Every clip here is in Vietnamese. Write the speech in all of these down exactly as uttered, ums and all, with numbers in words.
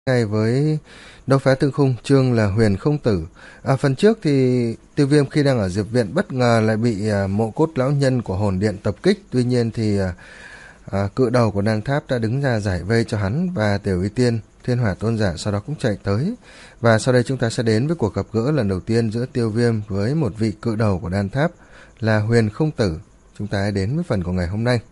ngay với Đấu Phá Thương Khung, chương là Huyền Không Tử. À, phần trước thì Tiêu Viêm khi đang ở Diệp Viện bất ngờ lại bị à, mộ cốt lão nhân của hồn điện tập kích. Tuy nhiên thì à, à, cự đầu của đan tháp đã đứng ra giải vây cho hắn, và Tiểu Y Tiên, Thiên Hỏa Tôn Giả sau đó cũng chạy tới. Và sau đây chúng ta sẽ đến với cuộc gặp gỡ lần đầu tiên giữa Tiêu Viêm với một vị cự đầu của đan tháp là Huyền Không Tử. Chúng ta hãy đến với phần của ngày hôm nay.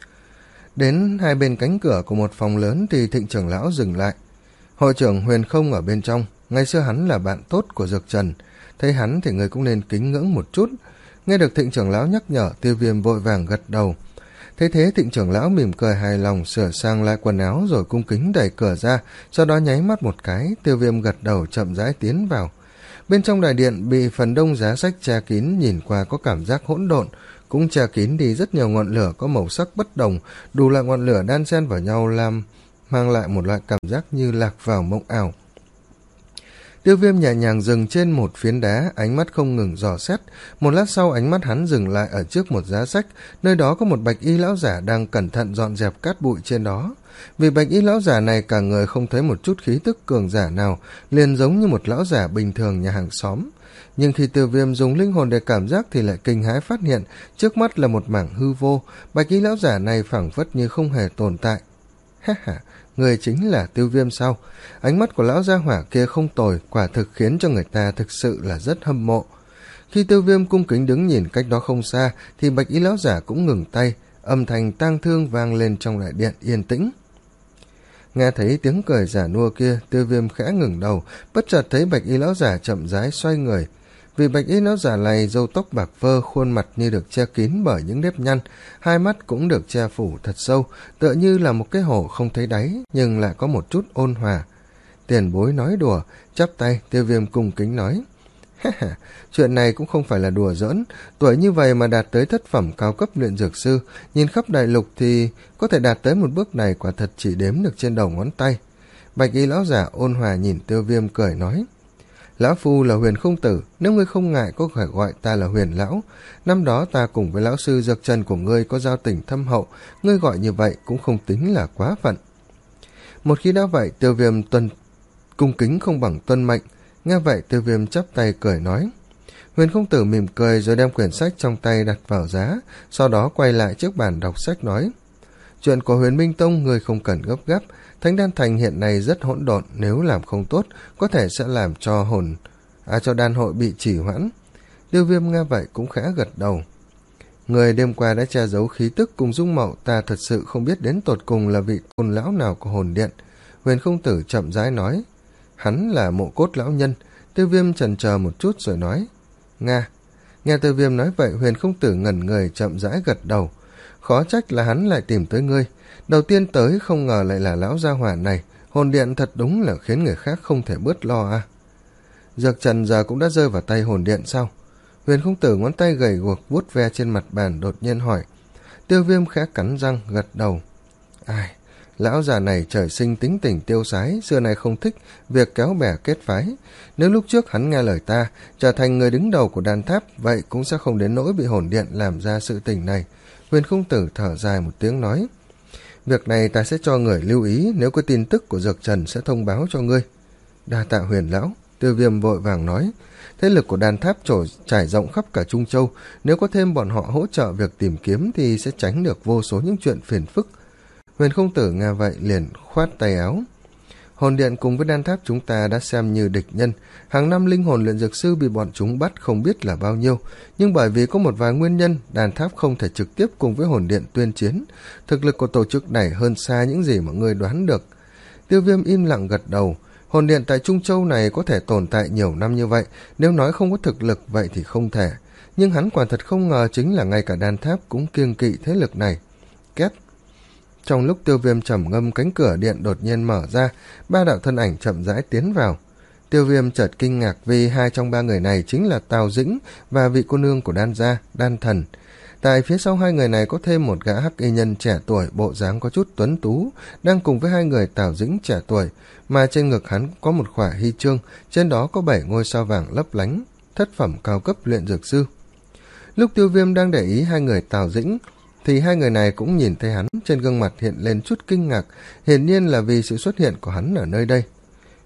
Đến hai bên cánh cửa của một phòng lớn thì Thịnh trưởng lão dừng lại. Hội trưởng Huyền Không ở bên trong, ngày xưa hắn là bạn tốt của Dược Trần, thấy hắn thì người cũng nên kính ngưỡng một chút. Nghe được Thịnh trưởng lão nhắc nhở, Tiêu Viêm vội vàng gật đầu. Thế thế Thịnh trưởng lão mỉm cười hài lòng, sửa sang lại quần áo rồi cung kính đẩy cửa ra, sau đó nháy mắt một cái. Tiêu Viêm gật đầu chậm rãi tiến vào. Bên trong đại điện bị phần đông giá sách che kín, nhìn qua có cảm giác hỗn độn, cũng che kín đi rất nhiều ngọn lửa có màu sắc bất đồng, đủ loại ngọn lửa đan xen vào nhau làm mang lại một loại cảm giác như lạc vào mộng ảo. Tiêu Viêm nhẹ nhàng dừng trên một phiến đá, ánh mắt không ngừng dò xét. Một lát sau ánh mắt hắn dừng lại ở trước một giá sách, nơi đó có một bạch y lão giả đang cẩn thận dọn dẹp cát bụi trên đó. Vì bạch y lão giả này cả người không thấy một chút khí tức cường giả nào, liền giống như một lão giả bình thường nhà hàng xóm. Nhưng khi Tiêu Viêm dùng linh hồn để cảm giác thì lại kinh hãi phát hiện trước mắt là một mảng hư vô, bạch y lão giả này phảng phất như không hề tồn tại. Ha ha, người chính là Tiêu Viêm sao? Ánh mắt của lão gia hỏa kia không tồi, quả thực khiến cho người ta thực sự là rất hâm mộ. Khi Tiêu Viêm cung kính đứng nhìn cách đó không xa thì bạch y lão giả cũng ngừng tay, âm thanh tang thương vang lên trong đại điện yên tĩnh. Nghe thấy tiếng cười giả nua kia, Tiêu Viêm khẽ ngừng đầu, bất chợt thấy bạch y lão giả chậm rãi xoay người. Vì bạch y lão giả này râu tóc bạc phơ, khuôn mặt như được che kín bởi những nếp nhăn, hai mắt cũng được che phủ thật sâu, tựa như là một cái hồ không thấy đáy, nhưng lại có một chút ôn hòa. Tiền bối nói đùa, chắp tay, Tiêu Viêm cung kính nói. Ha ha, chuyện này cũng không phải là đùa giỡn, tuổi như vậy mà đạt tới thất phẩm cao cấp luyện dược sư, nhìn khắp đại lục thì có thể đạt tới một bước này quả thật chỉ đếm được trên đầu ngón tay. Bạch y lão giả ôn hòa nhìn Tiêu Viêm cười nói. Lão phu là Huyền Không Tử, nếu ngươi không ngại có thể gọi ta là Huyền lão. Năm đó ta cùng với lão sư Dược Trần của ngươi có giao tình thâm hậu, ngươi gọi như vậy cũng không tính là quá phận. Một khi đã vậy, Tiêu Viêm tuân cung kính không bằng tuân mệnh. Nghe vậy, Tiêu Viêm chắp tay cười nói. Huyền Không Tử mỉm cười rồi đem quyển sách trong tay đặt vào giá, sau đó quay lại trước bàn đọc sách nói. Chuyện của Huyền Minh Tông ngươi không cần gấp gáp, Thánh Đan Thành hiện nay rất hỗn độn, nếu làm không tốt có thể sẽ làm cho hồn à cho đan hội bị trì hoãn. Tiêu Viêm nghe vậy cũng khẽ gật đầu. Người đêm qua đã che giấu khí tức cùng dung mạo, ta thật sự không biết đến tột cùng là vị tôn lão nào của hồn điện. Huyền Không Tử chậm rãi nói. Hắn là mộ cốt lão nhân. Tiêu Viêm chần chờ một chút rồi nói. Nga. Nghe Tiêu Viêm nói vậy, Huyền Không Tử ngẩn người chậm rãi gật đầu. Khó trách là hắn lại tìm tới ngươi. Đầu tiên tới không ngờ lại là lão gia hỏa này. Hồn điện thật đúng là khiến người khác không thể bớt lo à. Dược Trần giờ cũng đã rơi vào tay hồn điện sao? Huyền Không Tử ngón tay gầy guộc vuốt ve trên mặt bàn đột nhiên hỏi. Tiêu Viêm khẽ cắn răng gật đầu. Ai, lão già này trời sinh tính tình tiêu sái, xưa nay không thích việc kéo bè kết phái. Nếu lúc trước hắn nghe lời ta, trở thành người đứng đầu của đan tháp, vậy cũng sẽ không đến nỗi bị hồn điện làm ra sự tình này. Huyền Không Tử thở dài một tiếng nói. Việc này ta sẽ cho người lưu ý, nếu có tin tức của Dược Trần sẽ thông báo cho ngươi. Đa tạ Huyền lão. Tiêu Viêm vội vàng nói. Thế lực của đan tháp trổ trải rộng khắp cả Trung Châu, nếu có thêm bọn họ hỗ trợ việc tìm kiếm thì sẽ tránh được vô số những chuyện phiền phức. Huyền Không Tử nghe vậy liền khoát tay áo. Hồn điện cùng với đan tháp chúng ta đã xem như địch nhân, hàng năm linh hồn luyện dược sư bị bọn chúng bắt không biết là bao nhiêu, nhưng bởi vì có một vài nguyên nhân, đan tháp không thể trực tiếp cùng với hồn điện tuyên chiến. Thực lực của tổ chức này hơn xa những gì mà ngươi đoán được. Tiêu Viêm im lặng gật đầu. Hồn điện tại Trung Châu này có thể tồn tại nhiều năm như vậy, nếu nói không có thực lực vậy thì không thể. Nhưng hắn quả thật không ngờ chính là ngay cả đan tháp cũng kiêng kỵ thế lực này. Két. Trong lúc Tiêu Viêm trầm ngâm, cánh cửa điện đột nhiên mở ra, ba đạo thân ảnh chậm rãi tiến vào. Tiêu Viêm chợt kinh ngạc vì hai trong ba người này chính là Tào Dĩnh và vị cô nương của đan gia, Đan Thần. Tại phía sau hai người này có thêm một gã hắc y nhân trẻ tuổi, bộ dáng có chút tuấn tú, đang cùng với hai người Tào Dĩnh trẻ tuổi, mà trên ngực hắn có một khỏa huy chương, trên đó có bảy ngôi sao vàng lấp lánh, thất phẩm cao cấp luyện dược sư. Lúc Tiêu Viêm đang để ý hai người Tào Dĩnh, thì hai người này cũng nhìn thấy hắn, trên gương mặt hiện lên chút kinh ngạc, hiển nhiên là vì sự xuất hiện của hắn ở nơi đây.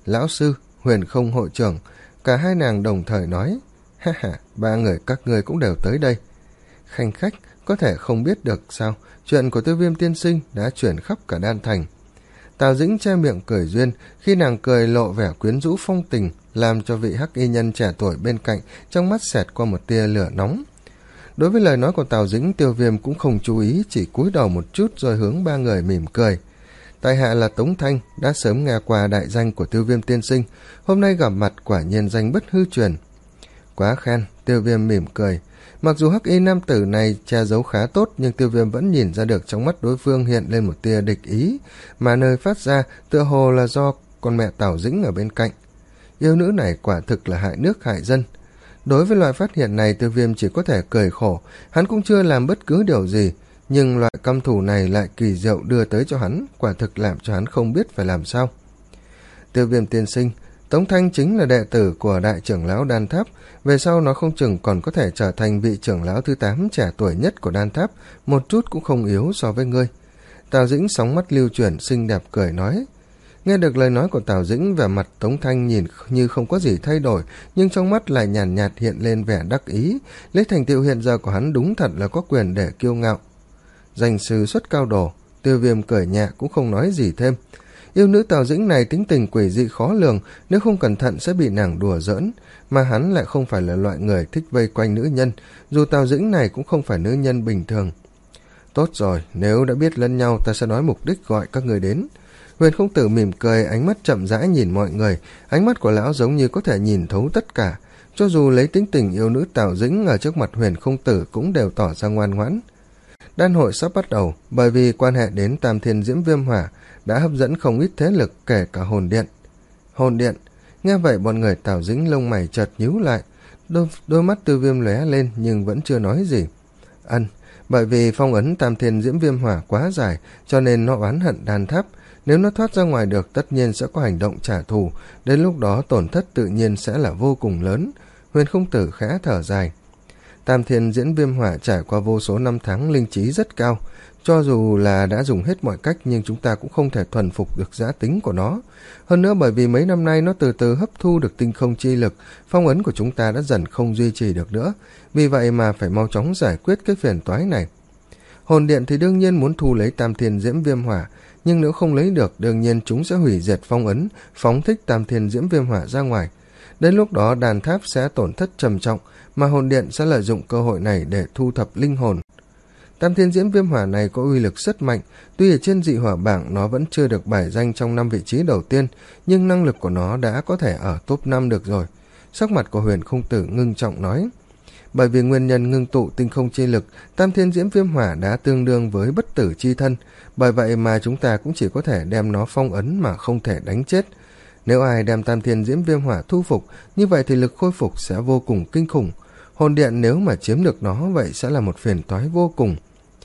lão sư, Huyền Không hội trưởng. Cả hai nàng đồng thời nói, ha ha, ba người các ngươi cũng đều tới đây. Khanh khách, có thể không biết được sao, chuyện của Tiêu Viêm tiên sinh đã chuyển khắp cả Đan Thành. Tào Dĩnh che miệng cười duyên, khi nàng cười lộ vẻ quyến rũ phong tình, làm cho vị hắc y nhân trẻ tuổi bên cạnh trong mắt xẹt qua một tia lửa nóng. Đối với lời nói của Tào Dĩnh, Tiêu Viêm cũng không chú ý, chỉ cúi đầu một chút rồi hướng ba người mỉm cười. Tại hạ là Tống Thanh, đã sớm nghe qua đại danh của Tiêu Viêm tiên sinh, hôm nay gặp mặt quả nhiên danh bất hư truyền. Quá khen, Tiêu Viêm mỉm cười. Mặc dù hắc y nam tử này che giấu khá tốt, nhưng Tiêu Viêm vẫn nhìn ra được trong mắt đối phương hiện lên một tia địch ý, mà nơi phát ra tựa hồ là do con mẹ Tào Dĩnh ở bên cạnh. Yêu nữ này quả thực là hại nước hại dân. Đối với loại phát hiện này, Tiêu Viêm chỉ có thể cười khổ, hắn cũng chưa làm bất cứ điều gì, nhưng loại căm thù này lại kỳ diệu đưa tới cho hắn, quả thực làm cho hắn không biết phải làm sao. Tiêu Viêm tiên sinh, Tống Thanh chính là đệ tử của đại trưởng lão Đan Tháp, về sau nó không chừng còn có thể trở thành vị trưởng lão thứ tám trẻ tuổi nhất của Đan Tháp, một chút cũng không yếu so với ngươi. Tào Dĩnh sóng mắt lưu chuyển, xinh đẹp cười nói. Nghe được lời nói của Tào Dĩnh, vẻ mặt Tống Thanh nhìn như không có gì thay đổi, nhưng trong mắt lại nhàn nhạt, nhạt hiện lên vẻ đắc ý, lấy thành tựu hiện giờ của hắn đúng thật là có quyền để kiêu ngạo. Danh sư xuất cao đồ, Tiêu Viêm cười nhẹ cũng không nói gì thêm. Yêu nữ Tào Dĩnh này tính tình quỷ dị khó lường, nếu không cẩn thận sẽ bị nàng đùa giỡn, mà hắn lại không phải là loại người thích vây quanh nữ nhân, dù Tào Dĩnh này cũng không phải nữ nhân bình thường. Tốt rồi, nếu đã biết lẫn nhau, ta sẽ nói mục đích gọi các người đến. Huyền Không Tử mỉm cười, ánh mắt chậm rãi nhìn mọi người, ánh mắt của lão giống như có thể nhìn thấu tất cả, cho dù lấy tính tình yêu nữ Tào Dĩnh ở trước mặt Huyền Không Tử cũng đều tỏ ra ngoan ngoãn. Đan hội sắp bắt đầu, bởi vì quan hệ đến Tam Thiên Diễm Viêm Hỏa đã hấp dẫn không ít thế lực, kể cả Hồn Điện. Hồn Điện, nghe vậy bọn người Tào Dĩnh lông mày chợt nhíu lại, đôi, đôi mắt Tiêu Viêm lóe lên nhưng vẫn chưa nói gì. Ân, bởi vì phong ấn Tam Thiên Diễm Viêm Hỏa quá dài, cho nên nó oán hận Đan Tháp. Nếu nó thoát ra ngoài được, tất nhiên sẽ có hành động trả thù, đến lúc đó tổn thất tự nhiên sẽ là vô cùng lớn. Huyền Không Tử khẽ thở dài. Tam Thiên Diễn Viêm Hỏa trải qua vô số năm tháng, linh trí rất cao, cho dù là đã dùng hết mọi cách nhưng chúng ta cũng không thể thuần phục được giá tính của nó. Hơn nữa bởi vì mấy năm nay nó từ từ hấp thu được tinh không chi lực, phong ấn của chúng ta đã dần không duy trì được nữa, vì vậy mà phải mau chóng giải quyết cái phiền toái này. Hồn Điện thì đương nhiên muốn thu lấy Tam Thiên Diễm Viêm Hỏa, nhưng nếu không lấy được, đương nhiên chúng sẽ hủy diệt phong ấn, phóng thích Tam Thiên Diễm Viêm Hỏa ra ngoài. Đến lúc đó Đan Tháp sẽ tổn thất trầm trọng, mà Hồn Điện sẽ lợi dụng cơ hội này để thu thập linh hồn. Tam Thiên Diễm Viêm Hỏa này có uy lực rất mạnh, tuy ở trên dị hỏa bảng nó vẫn chưa được bài danh trong năm vị trí đầu tiên, nhưng năng lực của nó đã có thể ở top năm được rồi. Sắc mặt của Huyền Không Tử ngưng trọng nói. Bởi vì nguyên nhân ngưng tụ tinh không chi lực, Tam Thiên Diễm Viêm Hỏa đã tương đương với bất tử chi thân, bởi vậy mà chúng ta cũng chỉ có thể đem nó phong ấn mà không thể đánh chết. Nếu ai đem Tam Thiên Diễm Viêm Hỏa thu phục, như vậy thì lực khôi phục sẽ vô cùng kinh khủng. Hồn Điện nếu mà chiếm được nó, vậy sẽ là một phiền toái vô cùng.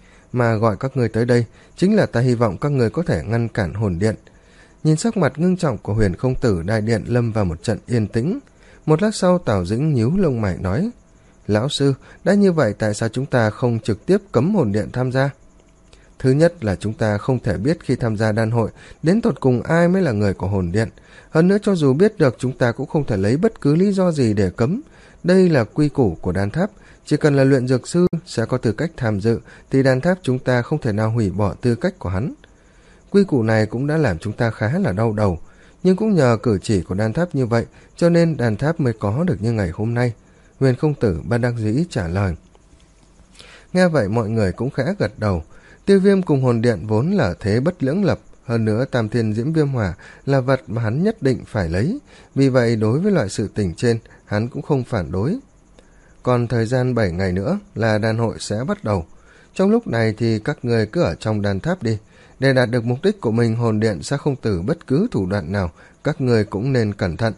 Mà gọi các người tới đây, chính là ta hy vọng các người có thể ngăn cản Hồn Điện. Nhìn sắc mặt ngưng trọng của Huyền Không Tử, đại điện lâm vào một trận yên tĩnh. Một lát sau Tào Dĩnh nhíu lông mày nói. Lão sư, đã như vậy tại sao chúng ta không trực tiếp cấm Hồn Điện tham gia? Thứ nhất là chúng ta không thể biết khi tham gia đan hội, đến tột cùng ai mới là người của Hồn Điện. Hơn nữa cho dù biết được, chúng ta cũng không thể lấy bất cứ lý do gì để cấm. Đây là quy củ của Đan Tháp, chỉ cần là luyện dược sư sẽ có tư cách tham dự, thì Đan Tháp chúng ta không thể nào hủy bỏ tư cách của hắn. Quy củ này cũng đã làm chúng ta khá là đau đầu, nhưng cũng nhờ cử chỉ của Đan Tháp như vậy, cho nên Đan Tháp mới có được như ngày hôm nay. Huyền Không Tử bất đắc dĩ trả lời. Nghe vậy mọi người cũng khẽ gật đầu. Tiêu Viêm cùng Hồn Điện vốn là thế bất lưỡng lập, hơn nữa Tam Thiên Diễm Viêm Hỏa là vật mà hắn nhất định phải lấy, vì vậy đối với loại sự tình trên hắn cũng không phản đối. Còn thời gian bảy ngày nữa là đan hội sẽ bắt đầu. Trong lúc này thì các người cứ ở trong Đan Tháp đi. Để đạt được mục đích của mình, Hồn Điện sẽ không từ bất cứ thủ đoạn nào, các người cũng nên cẩn thận.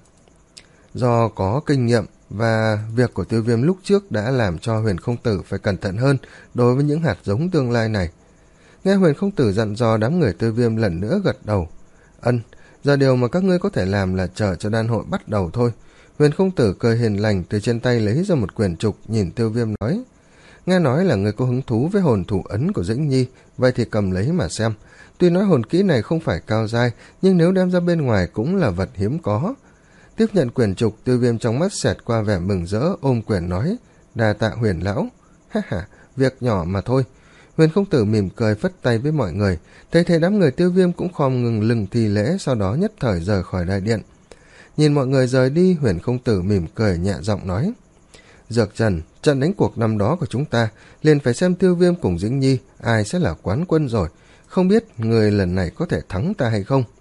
Do có kinh nghiệm và việc của Tiêu Viêm lúc trước đã làm cho Huyền Không Tử phải cẩn thận hơn đối với những hạt giống tương lai này. Nghe Huyền Không Tử dặn dò, đám người Tiêu Viêm lần nữa gật đầu. Ân, giờ điều mà các ngươi có thể làm là chờ cho đan hội bắt đầu thôi. Huyền Không Tử cười hiền lành, từ trên tay lấy ra một quyển trục, nhìn Tiêu Viêm nói. Nghe nói là người có hứng thú với hồn thủ ấn của Dĩnh Nhi, vậy thì cầm lấy mà xem. Tuy nói hồn kỹ này không phải cao giai, nhưng nếu đem ra bên ngoài cũng là vật hiếm có. Tiếp nhận quyển trục, Tiêu Viêm trong mắt xẹt qua vẻ mừng rỡ, ôm quyển nói: "Đa tạ Huyền lão." "Ha ha, việc nhỏ mà thôi." Huyền Không Tử mỉm cười phất tay với mọi người, thấy thế đám người Tiêu Viêm cũng khom ngừng lưng thi lễ, sau đó nhất thời rời khỏi đại điện. Nhìn mọi người rời đi, Huyền Không Tử mỉm cười nhẹ giọng nói: "Dược Trần, trận đánh cuộc năm đó của chúng ta liền phải xem Tiêu Viêm cùng Dĩnh Nhi ai sẽ là quán quân rồi, không biết người lần này có thể thắng ta hay không."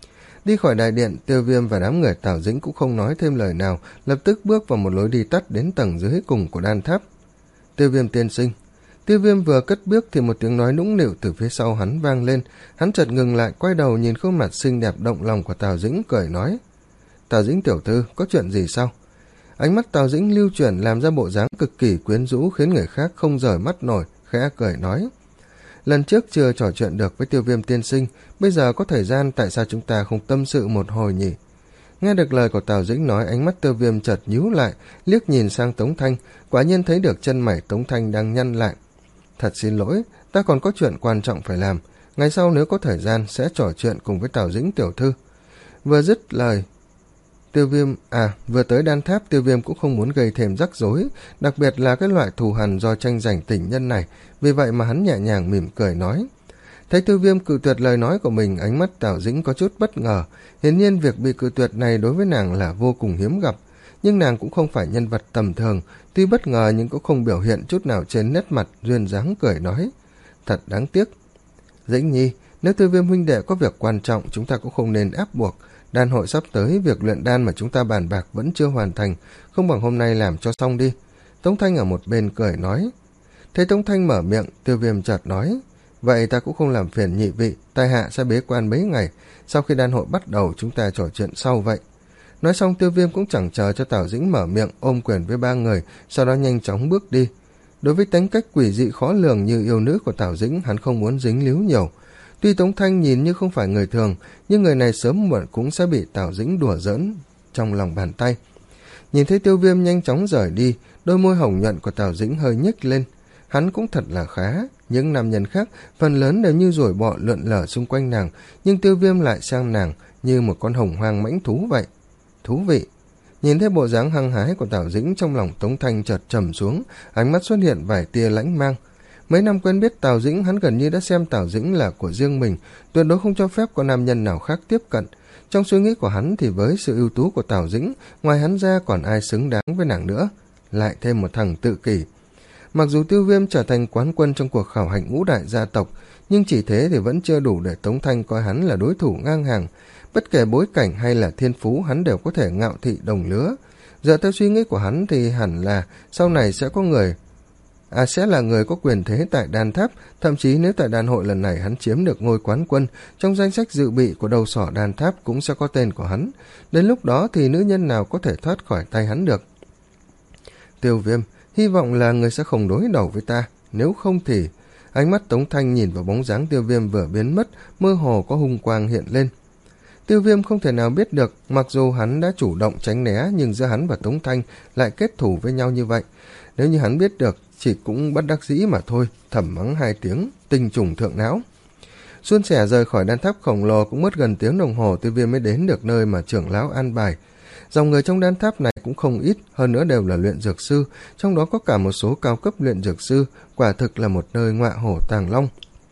Đi khỏi đại điện, Tiêu Viêm và đám người Tào Dĩnh cũng không nói thêm lời nào, lập tức bước vào một lối đi tắt đến tầng dưới cùng của đan tháp. "Tiêu Viêm tiên sinh." Tiêu Viêm vừa cất bước thì một tiếng nói nũng nịu từ phía sau hắn vang lên. Hắn chợt ngừng lại, quay đầu nhìn khuôn mặt xinh đẹp động lòng của Tào Dĩnh, cười nói: "Tào Dĩnh tiểu thư, có chuyện gì sao?" Ánh mắt Tào Dĩnh lưu chuyển làm ra bộ dáng cực kỳ quyến rũ, khiến người khác không rời mắt nổi, khẽ cười nói: "Lần trước chưa trò chuyện được với Tiêu Viêm tiên sinh, bây giờ có thời gian, tại sao chúng ta không tâm sự một hồi nhỉ?" Nghe được lời của Tào Dĩnh nói, ánh mắt Tiêu Viêm chợt nhíu lại, liếc nhìn sang Tống Thanh, quả nhiên thấy được chân mày Tống Thanh đang nhăn lại. "Thật xin lỗi, ta còn có chuyện quan trọng phải làm, ngày sau nếu có thời gian sẽ trò chuyện cùng với Tào Dĩnh tiểu thư." Vừa dứt lời, Tiêu Viêm à vừa tới đan tháp, Tiêu Viêm cũng không muốn gây thêm rắc rối, đặc biệt là cái loại thù hằn do tranh giành tình nhân này, vì vậy mà hắn nhẹ nhàng mỉm cười nói. Thấy Tiêu Viêm cự tuyệt lời nói của mình, ánh mắt Tào Dĩnh có chút bất ngờ. Hiển nhiên việc bị cự tuyệt này đối với nàng là vô cùng hiếm gặp, nhưng nàng cũng không phải nhân vật tầm thường, tuy bất ngờ nhưng cũng không biểu hiện chút nào trên nét mặt, duyên dáng cười nói: "Thật đáng tiếc. Dĩnh Nhi, nếu Tiêu Viêm huynh đệ có việc quan trọng, chúng ta cũng không nên ép buộc. Đan hội sắp tới, việc luyện đan mà chúng ta bàn bạc vẫn chưa hoàn thành, không bằng hôm nay làm cho xong đi." Tống Thanh ở một bên cười nói. Thấy Tống Thanh mở miệng, Tiêu Viêm chợt nói: "Vậy ta cũng không làm phiền nhị vị, tại hạ sẽ bế quan mấy ngày, sau khi đan hội bắt đầu chúng ta trò chuyện sau vậy." Nói xong, Tiêu Viêm cũng chẳng chờ cho Tào Dĩnh mở miệng, ôm quyền với ba người, sau đó nhanh chóng bước đi. Đối với tính cách quỷ dị khó lường như yêu nữ của Tào Dĩnh, hắn không muốn dính líu nhiều. Tuy Tống Thanh nhìn như không phải người thường, nhưng người này sớm muộn cũng sẽ bị Tào Dĩnh đùa giỡn trong lòng bàn tay. Nhìn thấy Tiêu Viêm nhanh chóng rời đi, đôi môi hồng nhuận của Tào Dĩnh hơi nhếch lên. Hắn cũng thật là khá, những nam nhân khác phần lớn đều như ruồi bọ lượn lờ xung quanh nàng, nhưng Tiêu Viêm lại sang nàng như một con hồng hoang mãnh thú vậy. Thú vị. Nhìn thấy bộ dáng hăng hái của Tào Dĩnh, trong lòng Tống Thanh chợt trầm xuống, ánh mắt xuất hiện vài tia lãnh mang. Mấy năm quen biết Tào Dĩnh, hắn gần như đã xem Tào Dĩnh là của riêng mình, tuyệt đối không cho phép có nam nhân nào khác tiếp cận. Trong suy nghĩ của hắn thì với sự ưu tú của Tào Dĩnh, ngoài hắn ra còn ai xứng đáng với nàng nữa. Lại thêm một thằng tự kỷ. Mặc dù Tiêu Viêm trở thành quán quân trong cuộc khảo hạch ngũ đại gia tộc, nhưng chỉ thế thì vẫn chưa đủ để Tống Thanh coi hắn là đối thủ ngang hàng. Bất kể bối cảnh hay là thiên phú, hắn đều có thể ngạo thị đồng lứa. Dựa theo suy nghĩ của hắn thì hẳn là sau này sẽ có người à sẽ là người có quyền thế tại đan tháp, thậm chí nếu tại đan hội lần này hắn chiếm được ngôi quán quân, trong danh sách dự bị của đầu sỏ đan tháp cũng sẽ có tên của hắn. Đến lúc đó thì nữ nhân nào có thể thoát khỏi tay hắn được. Tiêu Viêm, hy vọng là người sẽ không đối đầu với ta, nếu không thì... Ánh mắt Tống Thanh nhìn vào bóng dáng Tiêu Viêm vừa biến mất, mơ hồ có hung quang hiện lên. Tiêu Viêm không thể nào biết được, mặc dù hắn đã chủ động tránh né, nhưng giữa hắn và Tống Thanh lại kết thù với nhau như vậy. Nếu như hắn biết được, chỉ cũng bất đắc dĩ mà thôi, thầm mắng hai tiếng, tinh trùng thượng não. Suôn sẻ rời khỏi đan tháp khổng lồ cũng mất gần tiếng đồng hồ, Tiêu Viêm mới đến được nơi mà trưởng lão an bài. Dòng người trong đan tháp này cũng không ít, hơn nữa đều là luyện dược sư, trong đó có cả một số cao cấp luyện dược sư, quả thực là một nơi ngọa hổ tàng long.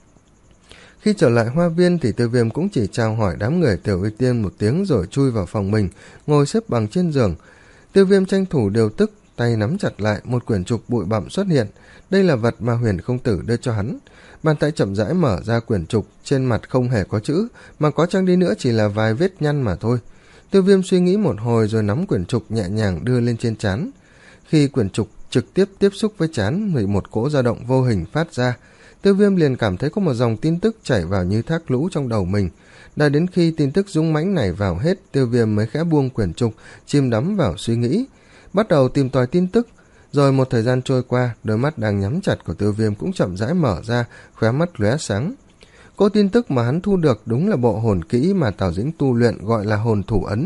Khi trở lại hoa viên thì Tiêu Viêm cũng chỉ chào hỏi đám người Tiểu Uy Tiên một tiếng rồi chui vào phòng mình, ngồi xếp bằng trên giường. Tiêu Viêm tranh thủ điều tức, tay nắm chặt lại, một quyển trục bụi bặm xuất hiện. Đây là vật mà Huyền Không Tử đưa cho hắn. Bàn tay chậm rãi mở ra quyển trục, trên mặt không hề có chữ, mà có chăng đi nữa chỉ là vài vết nhăn mà thôi. Tiêu Viêm suy nghĩ một hồi rồi nắm quyển trục nhẹ nhàng đưa lên trên trán. Khi quyển trục trực tiếp tiếp xúc với trán thì một cỗ dao động vô hình phát ra. Tiêu Viêm liền cảm thấy có một dòng tin tức chảy vào như thác lũ trong đầu mình. Đợi đến khi tin tức dũng mãnh này vào hết, Tiêu Viêm mới khẽ buông quyển trục, chìm đắm vào suy nghĩ, bắt đầu tìm tòi tin tức. Rồi một thời gian trôi qua, đôi mắt đang nhắm chặt của Tiêu Viêm cũng chậm rãi mở ra, khóe mắt lóe sáng. Cô tin tức mà hắn thu được đúng là bộ hồn kỹ mà Tào Dĩnh tu luyện, gọi là hồn thủ ấn.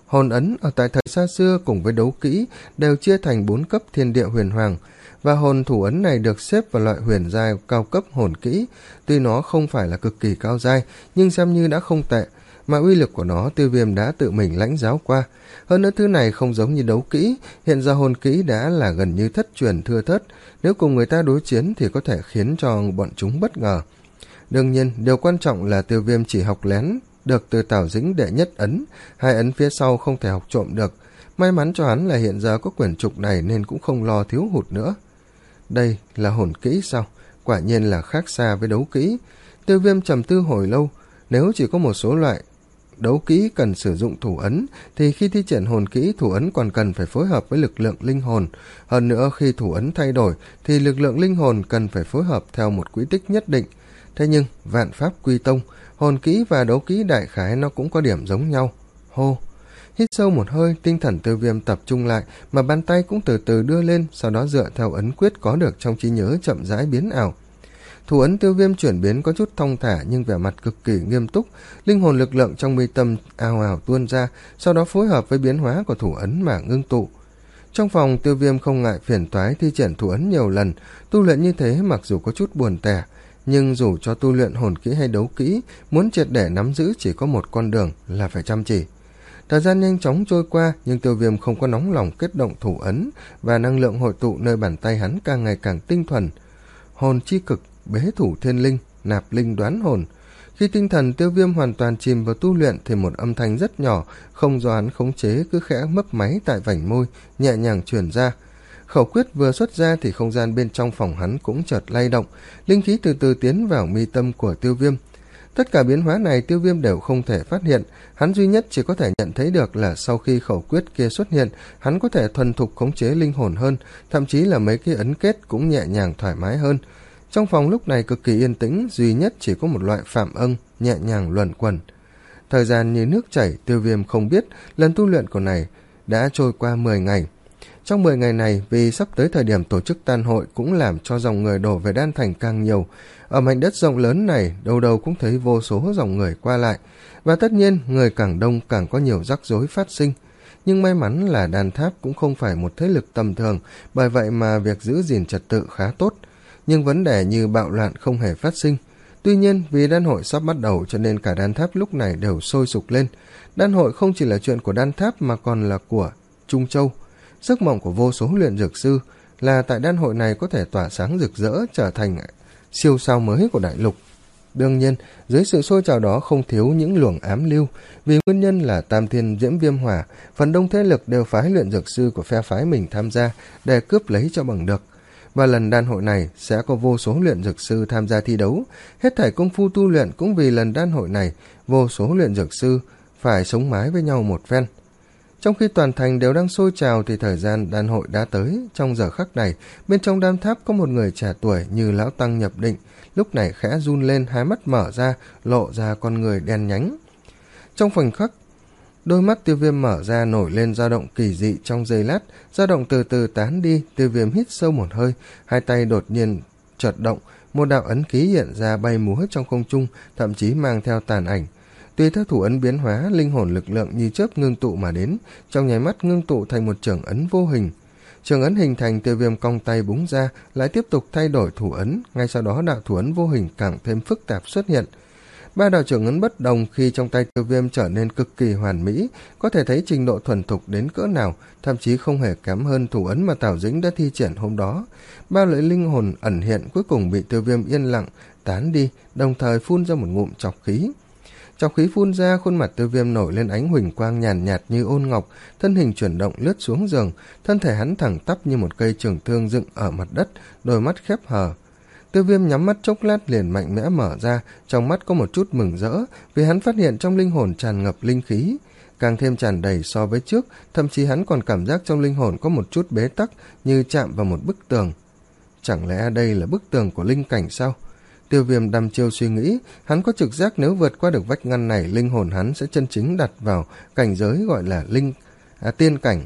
Hồn ấn ở tại thời xa xưa cùng với đấu kỹ đều chia thành bốn cấp thiên địa huyền hoàng, và hồn thủ ấn này được xếp vào loại huyền giai cao cấp hồn kỹ. Tuy nó không phải là cực kỳ cao giai, nhưng xem như đã không tệ, mà uy lực của nó Tiêu Viêm đã tự mình lãnh giáo qua. Hơn nữa thứ này không giống như đấu kỹ, hiện giờ hồn kỹ đã là gần như thất truyền thưa thớt, nếu cùng người ta đối chiến thì có thể khiến cho bọn chúng bất ngờ. Đương nhiên, điều quan trọng là Tiêu Viêm chỉ học lén được từ Tào Dĩnh đệ nhất ấn, hai ấn phía sau không thể học trộm được. May mắn cho hắn là hiện giờ có quyển trục này nên cũng không lo thiếu hụt nữa. Đây là hồn kỹ sao? Quả nhiên là khác xa với đấu kỹ. Tiêu Viêm trầm tư hồi lâu, nếu chỉ có một số loại đấu kỹ cần sử dụng thủ ấn, thì khi thi triển hồn kỹ, thủ ấn còn cần phải phối hợp với lực lượng linh hồn. Hơn nữa khi thủ ấn thay đổi, thì lực lượng linh hồn cần phải phối hợp theo một quỹ tích nhất định. Thế nhưng, vạn pháp quy tông, hồn kỹ và đấu kỹ đại khái nó cũng có điểm giống nhau. Hô! Hít sâu một hơi, tinh thần Tiêu Viêm tập trung lại, mà bàn tay cũng từ từ đưa lên, sau đó dựa theo ấn quyết có được trong trí nhớ chậm rãi biến ảo. Thủ ấn Tiêu Viêm chuyển biến có chút thong thả nhưng vẻ mặt cực kỳ nghiêm túc, linh hồn lực lượng trong mi tâm ào ào tuôn ra, sau đó phối hợp với biến hóa của thủ ấn mà ngưng tụ. Trong phòng, Tiêu Viêm không ngại phiền toái thi triển thủ ấn nhiều lần, tu luyện như thế mặc dù có chút buồn tẻ, nhưng dù cho tu luyện hồn kỹ hay đấu kỹ, muốn triệt để nắm giữ chỉ có một con đường là phải chăm chỉ. Thời gian nhanh chóng trôi qua, nhưng Tiêu Viêm không có nóng lòng kết động thủ ấn, và năng lượng hội tụ nơi bàn tay hắn càng ngày càng tinh thuần. Hồn chi cực, bế thủ thiên linh, nạp linh đoán hồn. Khi tinh thần Tiêu Viêm hoàn toàn chìm vào tu luyện thì một âm thanh rất nhỏ, không do hắn khống chế cứ khẽ mấp máy tại vành môi, nhẹ nhàng truyền ra. Khẩu quyết vừa xuất ra thì không gian bên trong phòng hắn cũng chợt lay động, linh khí từ từ tiến vào mi tâm của Tiêu Viêm. Tất cả biến hóa này Tiêu Viêm đều không thể phát hiện, hắn duy nhất chỉ có thể nhận thấy được là sau khi khẩu quyết kia xuất hiện, hắn có thể thuần thục khống chế linh hồn hơn, thậm chí là mấy cái ấn kết cũng nhẹ nhàng thoải mái hơn. Trong phòng lúc này cực kỳ yên tĩnh, duy nhất chỉ có một loại phạm âm nhẹ nhàng luẩn quẩn. Thời gian như nước chảy, Tiêu Viêm không biết lần tu luyện của này đã trôi qua mười ngày. Trong mười ngày này, vì sắp tới thời điểm tổ chức tan hội cũng làm cho dòng người đổ về Đan Thành càng nhiều. Ở mảnh đất rộng lớn này, đâu đâu cũng thấy vô số dòng người qua lại. Và tất nhiên, người càng đông càng có nhiều rắc rối phát sinh. Nhưng may mắn là Đan Tháp cũng không phải một thế lực tầm thường, bởi vậy mà việc giữ gìn trật tự khá tốt. Nhưng vấn đề như bạo loạn không hề phát sinh. Tuy nhiên, vì đan hội sắp bắt đầu cho nên cả Đan Tháp lúc này đều sôi sục lên. Đan hội không chỉ là chuyện của Đan Tháp mà còn là của Trung Châu. Giấc mộng của vô số luyện dược sư là tại đan hội này có thể tỏa sáng rực rỡ, trở thành siêu sao mới của đại lục. Đương nhiên, dưới sự sôi trào đó không thiếu những luồng ám lưu, vì nguyên nhân là Tam Thiên Diễm Viêm Hỏa, phần đông thế lực đều phái luyện dược sư của phe phái mình tham gia để cướp lấy cho bằng được. Và lần đan hội này sẽ có vô số luyện dược sư tham gia thi đấu, hết thảy công phu tu luyện cũng vì lần đan hội này, vô số luyện dược sư phải sống mái với nhau một phen. Trong khi toàn thành đều đang sôi trào thì thời gian đan hội đã tới. Trong giờ khắc này, bên trong đan tháp có một người trẻ tuổi như lão tăng nhập định, lúc này khẽ run lên, hai mắt mở ra, lộ ra con người đen nhánh. Trong khoảnh khắc, đôi mắt Tiêu Viêm mở ra, nổi lên dao động kỳ dị trong giây lát, dao động từ từ tán đi. Tiêu Viêm hít sâu một hơi, hai tay đột nhiên chợt động, một đạo ấn ký hiện ra bay múa trong không trung, thậm chí mang theo tàn ảnh. Tùy theo thủ ấn biến hóa, linh hồn lực lượng như chớp ngưng tụ mà đến, trong nháy mắt ngưng tụ thành một trường ấn vô hình. Trường ấn hình thành, Tiêu Viêm cong tay búng ra, lại tiếp tục thay đổi thủ ấn, ngay sau đó đạo thủ ấn vô hình càng thêm phức tạp xuất hiện. Ba đạo trường ấn bất đồng khi trong tay Tiêu Viêm trở nên cực kỳ hoàn mỹ, có thể thấy trình độ thuần thục đến cỡ nào, thậm chí không hề kém hơn thủ ấn mà Tào Dĩnh đã thi triển hôm đó. Ba lưỡi linh hồn ẩn hiện cuối cùng bị Tiêu Viêm yên lặng tán đi, đồng thời phun ra một ngụm trọc khí. Trọc khí phun ra, khuôn mặt Tiêu Viêm nổi lên ánh huỳnh quang nhàn nhạt, nhạt như ôn ngọc, thân hình chuyển động lướt xuống giường, thân thể hắn thẳng tắp như một cây trường thương dựng ở mặt đất, đôi mắt khép hờ. Tiêu Viêm nhắm mắt chốc lát liền mạnh mẽ mở ra, trong mắt có một chút mừng rỡ, vì hắn phát hiện trong linh hồn tràn ngập linh khí, càng thêm tràn đầy so với trước, thậm chí hắn còn cảm giác trong linh hồn có một chút bế tắc, như chạm vào một bức tường. Chẳng lẽ đây là bức tường của linh cảnh sao? Tiêu Viêm đăm chiêu suy nghĩ, hắn có trực giác nếu vượt qua được vách ngăn này, linh hồn hắn sẽ chân chính đặt vào cảnh giới gọi là linh à, tiên cảnh.